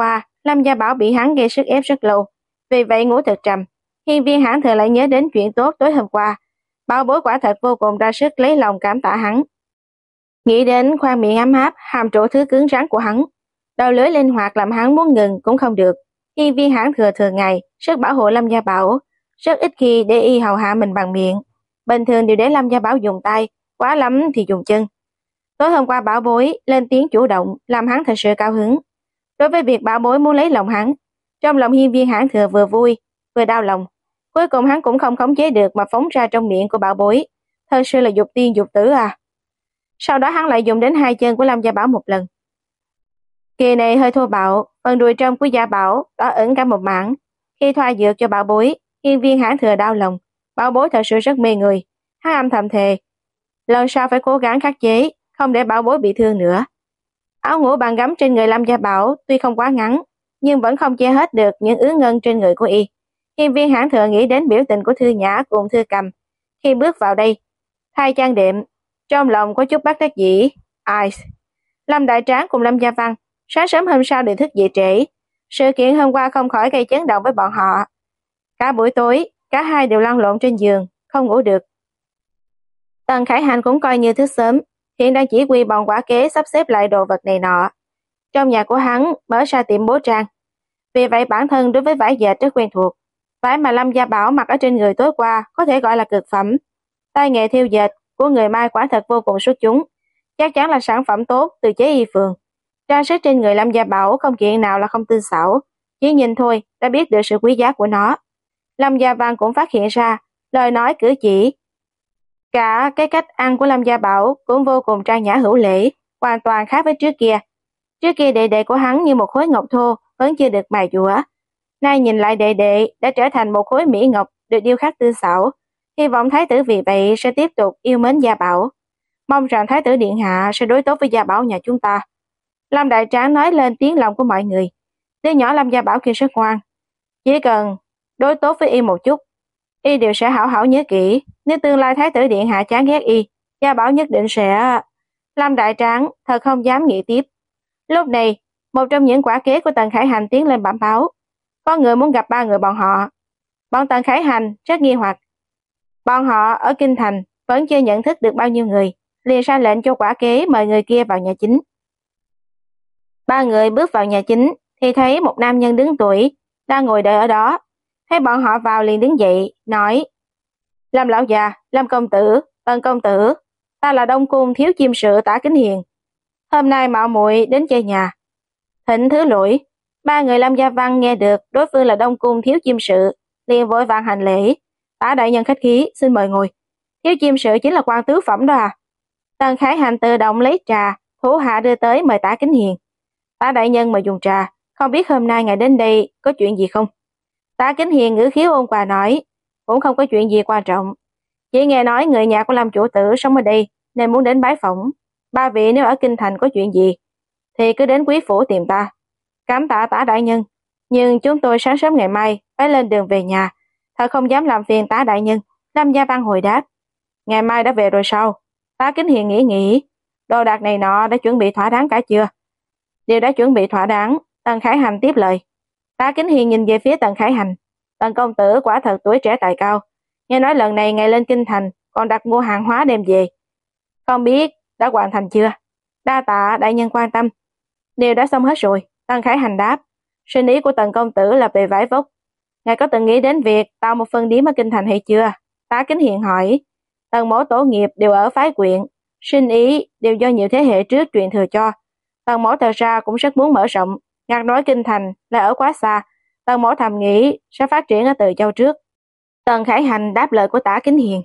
Lâm Gia Bảo bị hắn gây sức ép rất lâu, vì vậy ngủ thật trầm. Hiên Viên Hãn Thừa lại nhớ đến chuyện tốt tối hôm qua, Bảo Bối quả thật vô cùng ra sức lấy lòng cảm tạ hắn. Nghĩ đến khoang miệng ấm áp, hàm trụ thứ cứng rắn của hắn, đầu lưỡi linh hoạt làm hắn muốn ngừng cũng không được. Hiên Viên Hãn Thừa thường ngày rất bảo hộ Lâm Gia Bảo, rất ít khi để y hầu hạ mình bằng miệng, bình thường đều để Lâm Gia Bảo dùng tay, quá lắm thì dùng chân. Tối hôm qua Bảo Bối lên tiếng chủ động, làm hắn thật sự cao hứng. Đối với việc Bảo Bối muốn lấy lòng hắn, trong lòng Hiên Viên Hãn Thừa vừa vui vừa đau lòng. Cuối cùng hắn cũng không khống chế được mà phóng ra trong miệng của Bảo Bối, thật sự là dục tiên dục tử à. Sau đó hắn lại dùng đến hai chân của Lâm Gia Bảo một lần. Kỳ này hơi thô bạo, phần đùi trong của Gia Bảo đỏ ửng cả một mảng. Khi thoa dược cho Bảo Bối, Hiên Viên Hãn Thừa đau lòng. Bảo Bối thật sự rất mê người, hắn âm thầm thề, lần sau phải cố gắng khắc chế, không để Bảo Bối bị thương nữa. Áo ngủ bằng gấm trên người Lâm Gia Bảo tuy không quá ngắn, nhưng vẫn không che hết được những ứ ngân trên người của y. Hiên Viên Hãn Thừa nghĩ đến biểu tình của Thư Nhã cùng Thư Cầm khi bước vào đây, thay trang đệm, trong lòng có chút bất đắc dĩ. Ai? Lâm Đại Tráng cùng Lâm Gia Văn sáng sớm hôm sau đều thức dậy trễ. Sự kiện hôm qua không khỏi gây chấn động với bọn họ. Cả buổi tối, cả hai đều lăn lộn trên giường, không ngủ được. Tần Khải Hành cũng coi như thức sớm, hiện đang chỉ huy bọn quả kế sắp xếp lại đồ vật này nọ. Trong nhà của hắn mở ra tiệm bố trang. Vì vậy bản thân đối với vải dệt rất quen thuộc. Vải mà Lâm Gia Bảo mặc ở trên người tối qua có thể gọi là cực phẩm. Tay nghề thêu dệt của người Mai quả thật vô cùng xuất chúng, chắc chắn là sản phẩm tốt từ chế y phường. Trang sức trên người Lâm Gia Bảo không kiện nào là không tinh xảo, chỉ nhìn thôi đã biết được sự quý giá của nó. Lâm Gia Văn cũng phát hiện ra lời nói cử chỉ, cả cái cách ăn của Lâm Gia Bảo cũng vô cùng trang nhã hữu lễ, hoàn toàn khác với trước kia. Trước kia đệ đệ của hắn như một khối ngọc thô, vẫn chưa được mài dũa. Nay nhìn lại đệ đệ đã trở thành một khối mỹ ngọc được điêu khắc tinh xảo. Hy vọng thái tử vì vậy sẽ tiếp tục yêu mến Gia Bảo. Mong rằng thái tử điện hạ sẽ đối tốt với Gia Bảo nhà chúng ta. Lâm Đại Tráng nói lên tiếng lòng của mọi người. Đứa nhỏ Lâm Gia Bảo kia rất ngoan. Chỉ cần đối tốt với y một chút, y đều sẽ hảo hảo nhớ kỹ. Nếu tương lai thái tử điện hạ chán ghét y, Gia Bảo nhất định sẽ... Lâm Đại Tráng thật không dám nghĩ tiếp. Lúc này, một trong những quả kế của Tần Khải Hành tiến lên bẩm báo. Có người muốn gặp ba người bọn họ. Bọn Tần Khải Hành rất nghi hoặc. Bọn họ ở Kinh Thành vẫn chưa nhận thức được bao nhiêu người, liền ra lệnh cho quả kế mời người kia vào nhà chính. Ba người bước vào nhà chính thì thấy một nam nhân đứng tuổi đang ngồi đợi ở đó. Thấy bọn họ vào liền đứng dậy, nói: Lâm lão già, Lâm công tử, Tần công tử, ta là Đông Cung thiếu chiêm sự Tả Kính Hiền. Hôm nay mạo muội đến chơi nhà. Thỉnh thứ lỗi. Ba người Lâm Gia Văn nghe được đối phương là Đông Cung thiếu chiêm sự, liền vội vàng hành lễ. Tả đại nhân khách khí, xin mời ngồi. Thiếu chiêm sự chính là quan tứ phẩm đó à? Tần Khải Hành tự động lấy trà, thủ hạ đưa tới mời Tả Kính Hiền. Tả đại nhân mời dùng trà, không biết hôm nay ngài đến đây có chuyện gì không? Tả Kính Hiền ngữ khí ôn hòa nói, cũng không có chuyện gì quan trọng. Chỉ nghe nói người nhà của Lâm chủ tử sống ở đây nên muốn đến bái phỏng. Ba vị nếu ở Kinh Thành có chuyện gì thì cứ đến quý phủ tìm ta. Cảm tạ Tả đại nhân, nhưng chúng tôi sáng sớm ngày mai phải lên đường về nhà, thật không dám làm phiền Tả đại nhân. Lâm Gia Văn hồi đáp, ngày mai đã về rồi sao? Tả Kính Hiền nghĩ nghĩ, đồ đạc này nọ đã chuẩn bị thỏa đáng cả chưa? Đều đã chuẩn bị thỏa đáng. Tần Khải Hành tiếp lời. Tả Kính Hiền nhìn về phía Tần Khải Hành. Tần công tử quả thật tuổi trẻ tài cao, nghe nói lần này ngài lên Kinh Thành còn đặt mua hàng hóa đem về, không biết đã hoàn thành chưa? Đa tạ đại nhân quan tâm. Đều đã xong hết rồi. Tần Khải Hành đáp. Suy nghĩ của Tần công tử là về vải vóc, ngài có từng nghĩ đến việc tạo một phân điếm ở Kinh Thành hay chưa? Tả Kính Hiền hỏi. Tần mẫu tổ nghiệp đều ở phái quyện, sinh ý đều do nhiều thế hệ trước truyền thừa cho. Tần mẫu thật ra cũng rất muốn mở rộng, ngạc nói Kinh Thành là ở quá xa, Tần mẫu thầm nghĩ sẽ phát triển ở Từ Châu trước. Tần Khải Hành đáp lời của Tả Kính Hiền.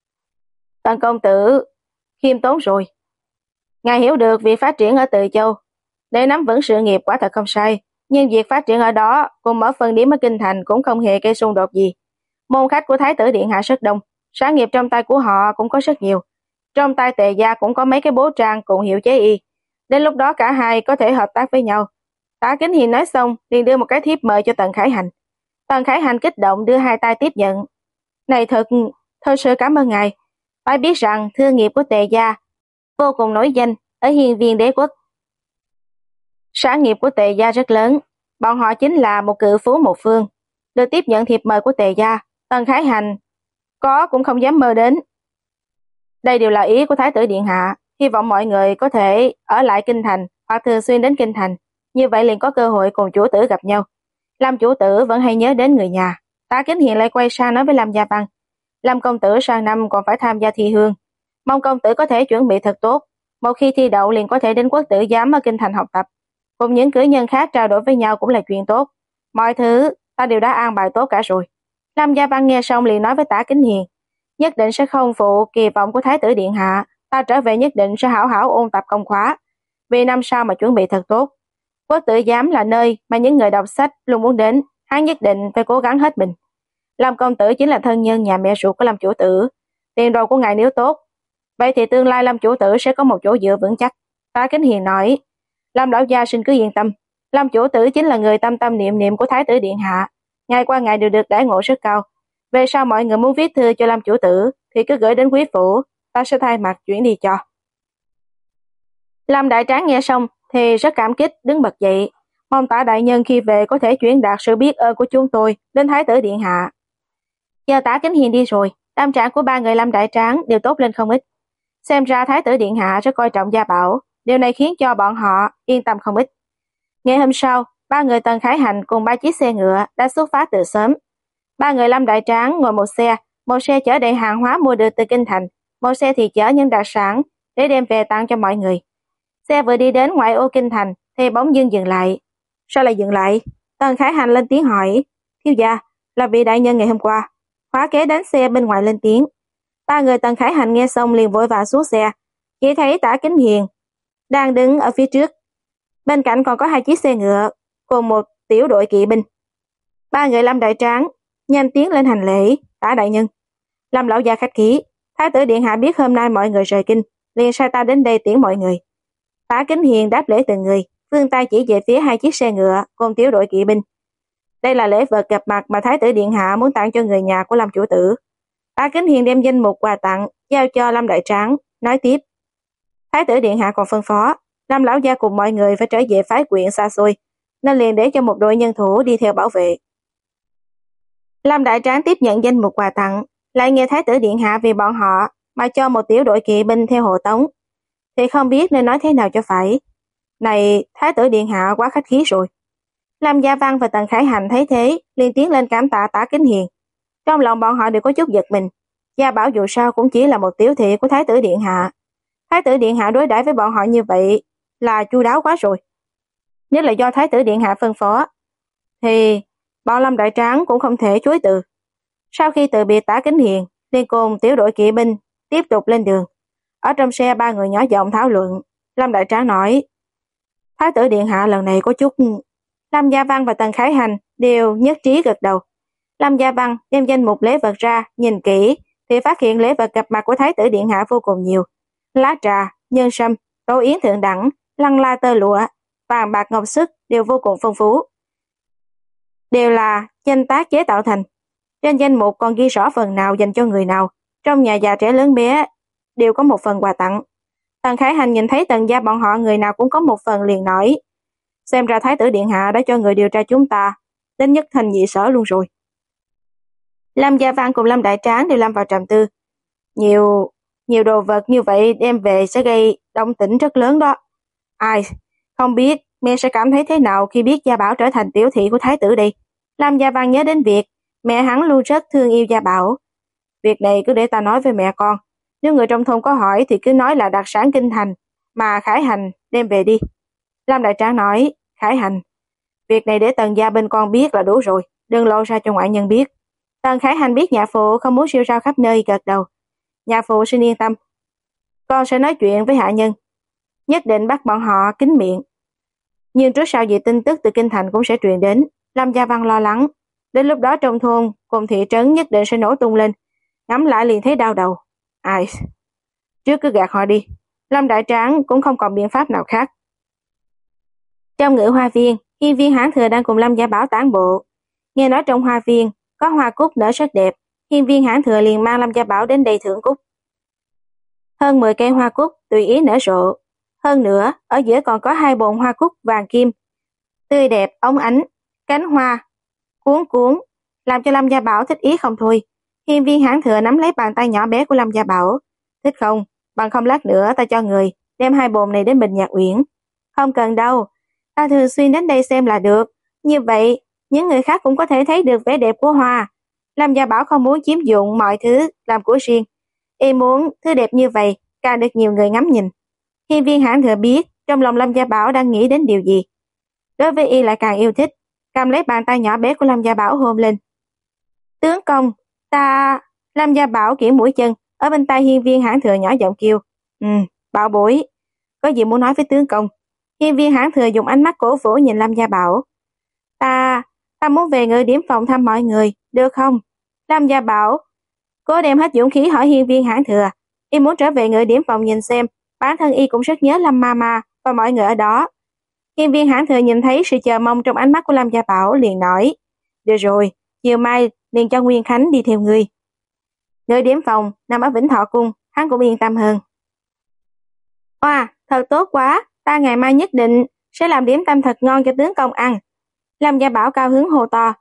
Tần công tử khiêm tốn rồi. Ngài hiểu được việc phát triển ở Từ Châu để nắm vững sự nghiệp quả thật không sai, nhưng việc phát triển ở đó cùng mở phân điểm ở Kinh Thành cũng không hề gây xung đột gì. Môn khách của Thái tử điện hạ rất đông, sản nghiệp trong tay của họ cũng có rất nhiều. Trong tay Tề gia cũng có mấy cái bố trang cùng hiệu chế y. Đến lúc đó cả hai có thể hợp tác với nhau. Tả Kính Hiền nói xong liền đưa một cái thiếp mời cho Tần Khải Hành. Tần Khải Hành kích động đưa hai tay tiếp nhận. Này thật, thật sự cảm ơn ngài. Phải biết rằng thương nghiệp của Tề gia vô cùng nổi danh ở hiên viên đế quốc. Sản nghiệp của Tề gia rất lớn, Bọn họ chính là một cự phú một phương, được tiếp nhận thiệp mời của Tề gia, Tần Khải Hành có cũng không dám mơ đến. Đây đều là ý của Thái tử điện hạ, hy vọng mọi người có thể ở lại kinh thành hoặc thường xuyên đến kinh thành, như vậy liền có cơ hội cùng chủ tử gặp nhau. Lâm chủ tử vẫn hay nhớ đến người nhà. Tả Kính Hiền lại quay sang nói với Lâm Gia Văn, Lâm công tử sang năm còn phải tham gia thi hương, mong công tử có thể chuẩn bị thật tốt, một khi thi đậu liền có thể đến quốc tử giám ở kinh thành học tập, cùng những cử nhân khác trao đổi với nhau cũng là chuyện tốt. Mọi thứ ta đều đã an bài tốt cả rồi. Lâm Gia Văn nghe xong liền nói với Tả Kính Hiền, nhất định sẽ không phụ kỳ vọng của Thái tử điện hạ, ta trở về nhất định sẽ hảo hảo ôn tập công khóa, vì năm sau mà chuẩn bị thật tốt. Quốc tử giám là nơi mà những người đọc sách luôn muốn đến, hắn nhất định phải cố gắng hết mình. Lâm công tử chính là thân nhân nhà mẹ ruột của Lâm chủ tử, tiền đồ của ngài nếu tốt, vậy thì tương lai Lâm chủ tử sẽ có một chỗ dựa vững chắc. Tả Kính Hiền nói, Lâm lão gia xin cứ yên tâm, Lâm chủ tử chính là người tâm tâm niệm niệm của Thái tử điện hạ, ngày qua ngày đều được đãi ngộ rất cao. Về sau mọi người muốn viết thư cho Lâm chủ tử thì cứ gửi đến quý phủ, ta sẽ thay mặt chuyển đi cho. Lâm đại tráng nghe xong thì rất cảm kích, đứng bật dậy, mong Tả đại nhân khi về có thể chuyển đạt sự biết ơn của chúng tôi đến Thái tử điện hạ. Giờ Tả Kính Hiền đi rồi, tâm trạng của ba người Lâm đại tráng đều tốt lên không ít. Xem ra Thái tử điện hạ rất coi trọng Gia Bảo, điều này khiến cho bọn họ yên tâm không ít. Ngày hôm sau, ba người Tần Khải Hành cùng ba chiếc xe ngựa đã xuất phát từ sớm. Ba người Lâm đại tráng ngồi một xe, một xe chở đầy hàng hóa mua được từ kinh thành, một xe thì chở những đặc sản để đem về tặng cho mọi người. Xe vừa đi đến ngoại ô kinh thành thì bỗng dưng dừng lại. Sao lại dừng lại? Tần Khải Hành lên tiếng hỏi. Thiếu gia, là vị đại nhân ngày hôm qua. Khóa kế đánh xe bên ngoài lên tiếng. Ba người Tần Khải Hành nghe xong liền vội vã xuống xe, chỉ thấy Tả Kính Hiền đang đứng ở phía trước. Bên cạnh còn có hai chiếc xe ngựa cùng một tiểu đội kỵ binh. Ba người Lâm đại tráng nhanh tiến lên hành lễ. Tả đại nhân, Lâm lão gia khách khí, Thái tử điện hạ biết hôm nay mọi người rời kinh, liền sai ta đến đây tiễn mọi người. Tả Kính Hiền đáp lễ từng người, vươn tay chỉ về phía hai chiếc xe ngựa cùng tiểu đội kỵ binh. Đây là lễ vật gặp mặt mà Thái tử điện hạ muốn tặng cho người nhà của Lâm chủ tử. Tả Kính Hiền đem danh mục quà tặng giao cho Lâm đại tráng, nói tiếp. Thái tử điện hạ còn phân phó, Lâm lão gia cùng mọi người phải trở về phái quyện xa xôi, nên liền để cho một đội nhân thủ đi theo bảo vệ. Lâm đại tráng tiếp nhận danh mục quà tặng, lại nghe Thái tử điện hạ vì bọn họ mà cho một tiểu đội kỵ binh theo hộ tống, thì không biết nên nói thế nào cho phải. Này, Thái tử điện hạ quá khách khí rồi. Lâm Gia Văn và Tần Khải Hành thấy thế, liền tiến lên cảm tạ Tả Kính Hiền. Trong lòng bọn họ đều có chút giật mình. Gia Bảo dù sao cũng chỉ là một tiểu thị của Thái tử điện hạ. Thái tử điện hạ đối đãi với bọn họ như vậy là chu đáo quá rồi. Nếu là do Thái tử điện hạ phân phó, thì bọn Lâm đại tráng cũng không thể chối từ. Sau khi từ biệt Tả Kính Hiền, liền cùng tiểu đội kỵ binh tiếp tục lên đường. Ở trong xe ba người nhỏ giọng thảo luận. Lâm đại tráng nói, Thái tử điện hạ lần này có chút. Lâm Gia Văn và Tần Khải Hành đều nhất trí gật đầu. Lâm Gia Văn đem danh mục lễ vật ra, nhìn kỹ thì phát hiện lễ vật gặp mặt của Thái tử điện hạ vô cùng nhiều. Lá trà, nhân sâm, tổ yến thượng đẳng, lăng la tơ lụa, vàng bạc ngọc sức đều vô cùng phong phú. Đều là danh tác chế tạo thành. Trên danh mục còn ghi rõ phần nào dành cho người nào. Trong nhà già trẻ lớn bé đều có một phần quà tặng. Tần Khải Hành nhìn thấy Tần gia bọn họ người nào cũng có một phần liền nói, xem ra Thái tử điện hạ đã cho người điều tra chúng ta đến nhất thành nhị sở luôn rồi. Lâm Gia Văn cùng Lâm đại tráng đều lâm vào trầm tư. Nhiều, nhiều đồ vật như vậy đem về sẽ gây động tĩnh rất lớn đó. Ai, không biết mẹ sẽ cảm thấy thế nào khi biết Gia Bảo trở thành tiểu thị của Thái tử đây. Lâm Gia Văn nhớ đến việc mẹ hắn luôn rất thương yêu Gia Bảo. Việc này cứ để ta nói với mẹ con. Nếu người trong thôn có hỏi thì cứ nói là đặc sản kinh thành mà Khải Hành đem về đi. Lâm đại tráng nói, Khải Hành, việc này để Tần gia bên con biết là đủ rồi, đừng lộ ra cho ngoại nhân biết. Tần Khải Hành biết nhà phụ không muốn siêu rao khắp nơi, gật đầu. Nhà phụ xin yên tâm, con sẽ nói chuyện với hạ nhân, nhất định bắt bọn họ kín miệng. Nhưng trước sau gì tin tức từ kinh thành cũng sẽ truyền đến. Lâm Gia Văn lo lắng, đến lúc đó trong thôn cùng thị trấn nhất định sẽ nổ tung lên. Ngắm lại liền thấy đau đầu. Ai, trước cứ gạt họ đi. Lâm đại tráng cũng không còn biện pháp nào khác. Trong ngự hoa viên, hiên viên Hán Thừa đang cùng Lâm Gia Bảo tản bộ. Nghe nói trong hoa viên có hoa cúc nở rất đẹp, hiên viên Hán Thừa liền mang Lâm Gia Bảo đến đây thưởng cúc. Hơn mười cây hoa cúc tùy ý nở rộ. Hơn nữa, ở giữa còn có hai bồn hoa cúc vàng kim, tươi đẹp, óng ánh, cánh hoa cuốn cuốn, làm cho Lâm Gia Bảo thích ý không thôi. Hiên Viên Hãn Thừa nắm lấy bàn tay nhỏ bé của Lâm Gia Bảo. Thích không? Bằng không lát nữa ta cho người đem hai bồn này đến Bình Nhạc Uyển. Không cần đâu, ta thường xuyên đến đây xem là được. Như vậy, những người khác cũng có thể thấy được vẻ đẹp của hoa. Lâm Gia Bảo không muốn chiếm dụng mọi thứ làm của riêng. Y muốn thứ đẹp như vậy càng được nhiều người ngắm nhìn. Hiên Viên Hãn Thừa biết trong lòng Lâm Gia Bảo đang nghĩ đến điều gì. Đối với y lại càng yêu thích, cầm lấy bàn tay nhỏ bé của Lâm Gia Bảo hôn lên. Tướng công, ta... Lâm Gia Bảo kiễng mũi chân, ở bên tai Hiên Viên Hãn Thừa nhỏ giọng kêu. Ừ, Bảo bối, có gì muốn nói với tướng công? Hiên Viên Hãn Thừa dùng ánh mắt cổ vũ nhìn Lâm Gia Bảo. Ta, ta muốn về ngự điểm phòng thăm mọi người, được không? Lâm Gia Bảo cố đem hết dũng khí hỏi Hiên Viên Hãn Thừa. Y muốn trở về ngự điểm phòng nhìn xem, bản thân y cũng rất nhớ Lâm Mama và mọi người ở đó. Hiên Viên Hãn Thừa nhìn thấy sự chờ mong trong ánh mắt của Lâm Gia Bảo liền nói. Được rồi, chiều mai liền cho Nguyên Khánh đi theo ngươi. Ngự điểm phòng nằm ở Vĩnh Thọ Cung, hắn cũng yên tâm hơn. Oa, thật tốt quá, ta ngày mai nhất định sẽ làm điểm tâm thật ngon cho tướng công ăn. Lâm Gia Bảo cao hứng hô to.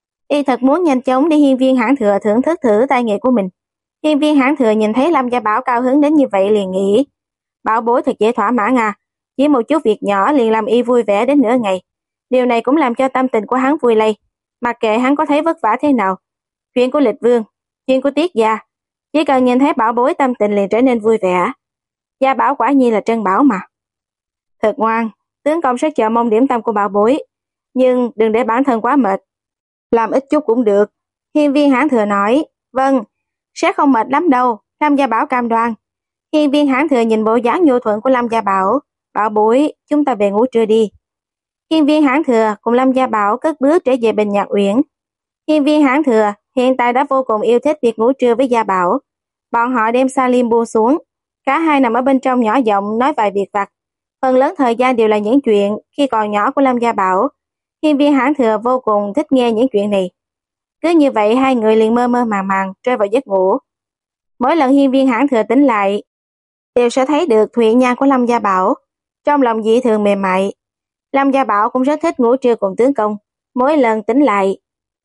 Y thật muốn nhanh chóng đi Hiên Viên Hãn Thừa thưởng thức thử tay nghề của mình. Hiên Viên Hãn Thừa nhìn thấy Lâm Gia Bảo cao hứng đến như vậy liền nghĩ. Bảo bối thật dễ thỏa mãn à, chỉ một chút việc nhỏ liền làm y vui vẻ đến nửa ngày. Điều này cũng làm cho tâm tình của hắn vui lây. Mặc kệ hắn có thấy vất vả thế nào, chuyện của Lịch Vương, chuyện của Tiết gia, chỉ cần nhìn thấy bảo bối tâm tình liền trở nên vui vẻ. Gia Bảo quả nhiên là trân bảo mà. Thật ngoan, tướng công rất chờ mong điểm tâm của bảo bối, nhưng đừng để bản thân quá mệt. Làm ít chút cũng được. Hiên Viên Hãn Thừa nói. Vâng, sẽ không mệt lắm đâu, Lâm Gia Bảo cam đoan. Hiên Viên Hãn Thừa nhìn bộ dáng nhu thuận của Lâm Gia Bảo. Bảo bối, chúng ta về ngủ trưa đi. Hiên Viên Hãn Thừa cùng Lâm Gia Bảo cất bước trở về Bình Nhạc Uyển. Hiên Viên Hãn Thừa hiện tại đã vô cùng yêu thích việc ngủ trưa với Gia Bảo. Bọn họ đem Salim buông xuống, cả hai nằm ở bên trong nhỏ giọng nói vài việc vặt. Phần lớn thời gian đều là những chuyện khi còn nhỏ của Lâm Gia Bảo. Hiên Viên Hãn Thừa vô cùng thích nghe những chuyện này. Cứ như vậy hai người liền mơ mơ màng màng rơi vào giấc ngủ. Mỗi lần Hiên Viên Hãn Thừa tỉnh lại, đều sẽ thấy được thụy nhan của Lâm Gia Bảo, trong lòng dị thường mềm mại. Lâm Gia Bảo cũng rất thích ngủ trưa cùng tướng công. Mỗi lần tỉnh lại,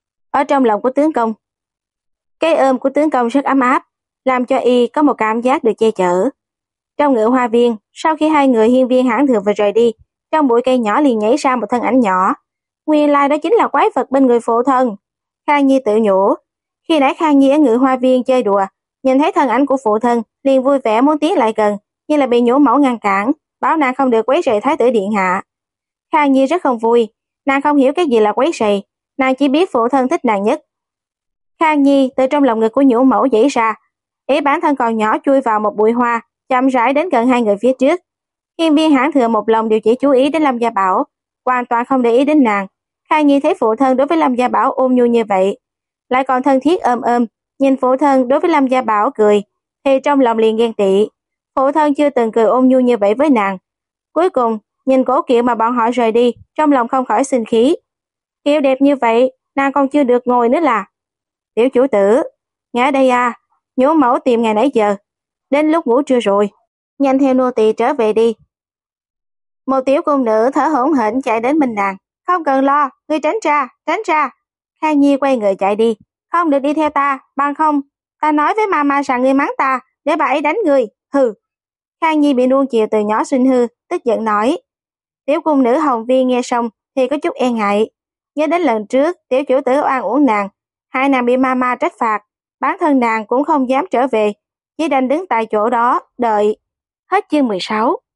ở trong lòng của tướng công, cái ôm của tướng công rất ấm áp, làm cho y có một cảm giác được che chở. Trong ngự hoa viên, sau khi hai người Hiên Viên Hãn Thừa vừa rời đi, trong bụi cây nhỏ liền nhảy ra một thân ảnh nhỏ. Nguyên lai đó chính là quái vật bên người phụ thân. Khang Nhi tự nhủ. Khi nãy Khang Nhi ở ngự hoa viên chơi đùa, nhìn thấy thân ảnh của phụ thân, liền vui vẻ muốn tiến lại gần, nhưng là bị nhũ mẫu ngăn cản, bảo nàng không được quấy rầy thái tử điện hạ. Khang Nhi rất không vui, nàng không hiểu cái gì là quấy rầy, nàng chỉ biết phụ thân thích nàng nhất. Khang Nhi từ trong lòng ngực của nhũ mẫu nhảy ra, ý bản thân còn nhỏ chui vào một bụi hoa, chậm rãi đến gần hai người phía trước. Hiên Viên Hãn Thừa một lòng đều chỉ chú ý đến Lâm Gia Bảo, hoàn toàn không để ý đến nàng. Khang Nhi thấy phụ thân đối với Lâm Gia Bảo ôn nhu như vậy, lại còn thân thiết ôm ôm, nhìn phụ thân đối với Lâm Gia Bảo cười, thì trong lòng liền ghen tị. Phụ thân chưa từng cười ôn nhu như vậy với nàng. Cuối cùng, nhìn cổ Kiệu mà bọn họ rời đi, trong lòng không khỏi sinh khí. Kiệu đẹp như vậy, nàng còn chưa được ngồi nữa là. Tiểu chủ tử, ngã đây à, nhũ mẫu tìm ngày nãy giờ, đến lúc ngủ trưa rồi, nhanh theo nô tỳ trở về đi. Một tiểu cung nữ thở hổn hển chạy đến bên nàng. Không cần lo, ngươi tránh ra, tránh ra. Khang Nhi quay người chạy đi. Không được đi theo ta, bằng không, ta nói với mama rằng ngươi mắng ta, để bà ấy đánh ngươi, hừ. Khang Nhi bị nuông chiều từ nhỏ sinh hư, tức giận nói. Tiểu cung nữ Hồng Viên nghe xong thì có chút e ngại. Nhớ đến lần trước, tiểu chủ tử oan uổng nàng, hai nàng bị mama trách phạt, bản thân nàng cũng không dám trở về, chỉ đành đứng tại chỗ đó, đợi. Hết chương mười sáu.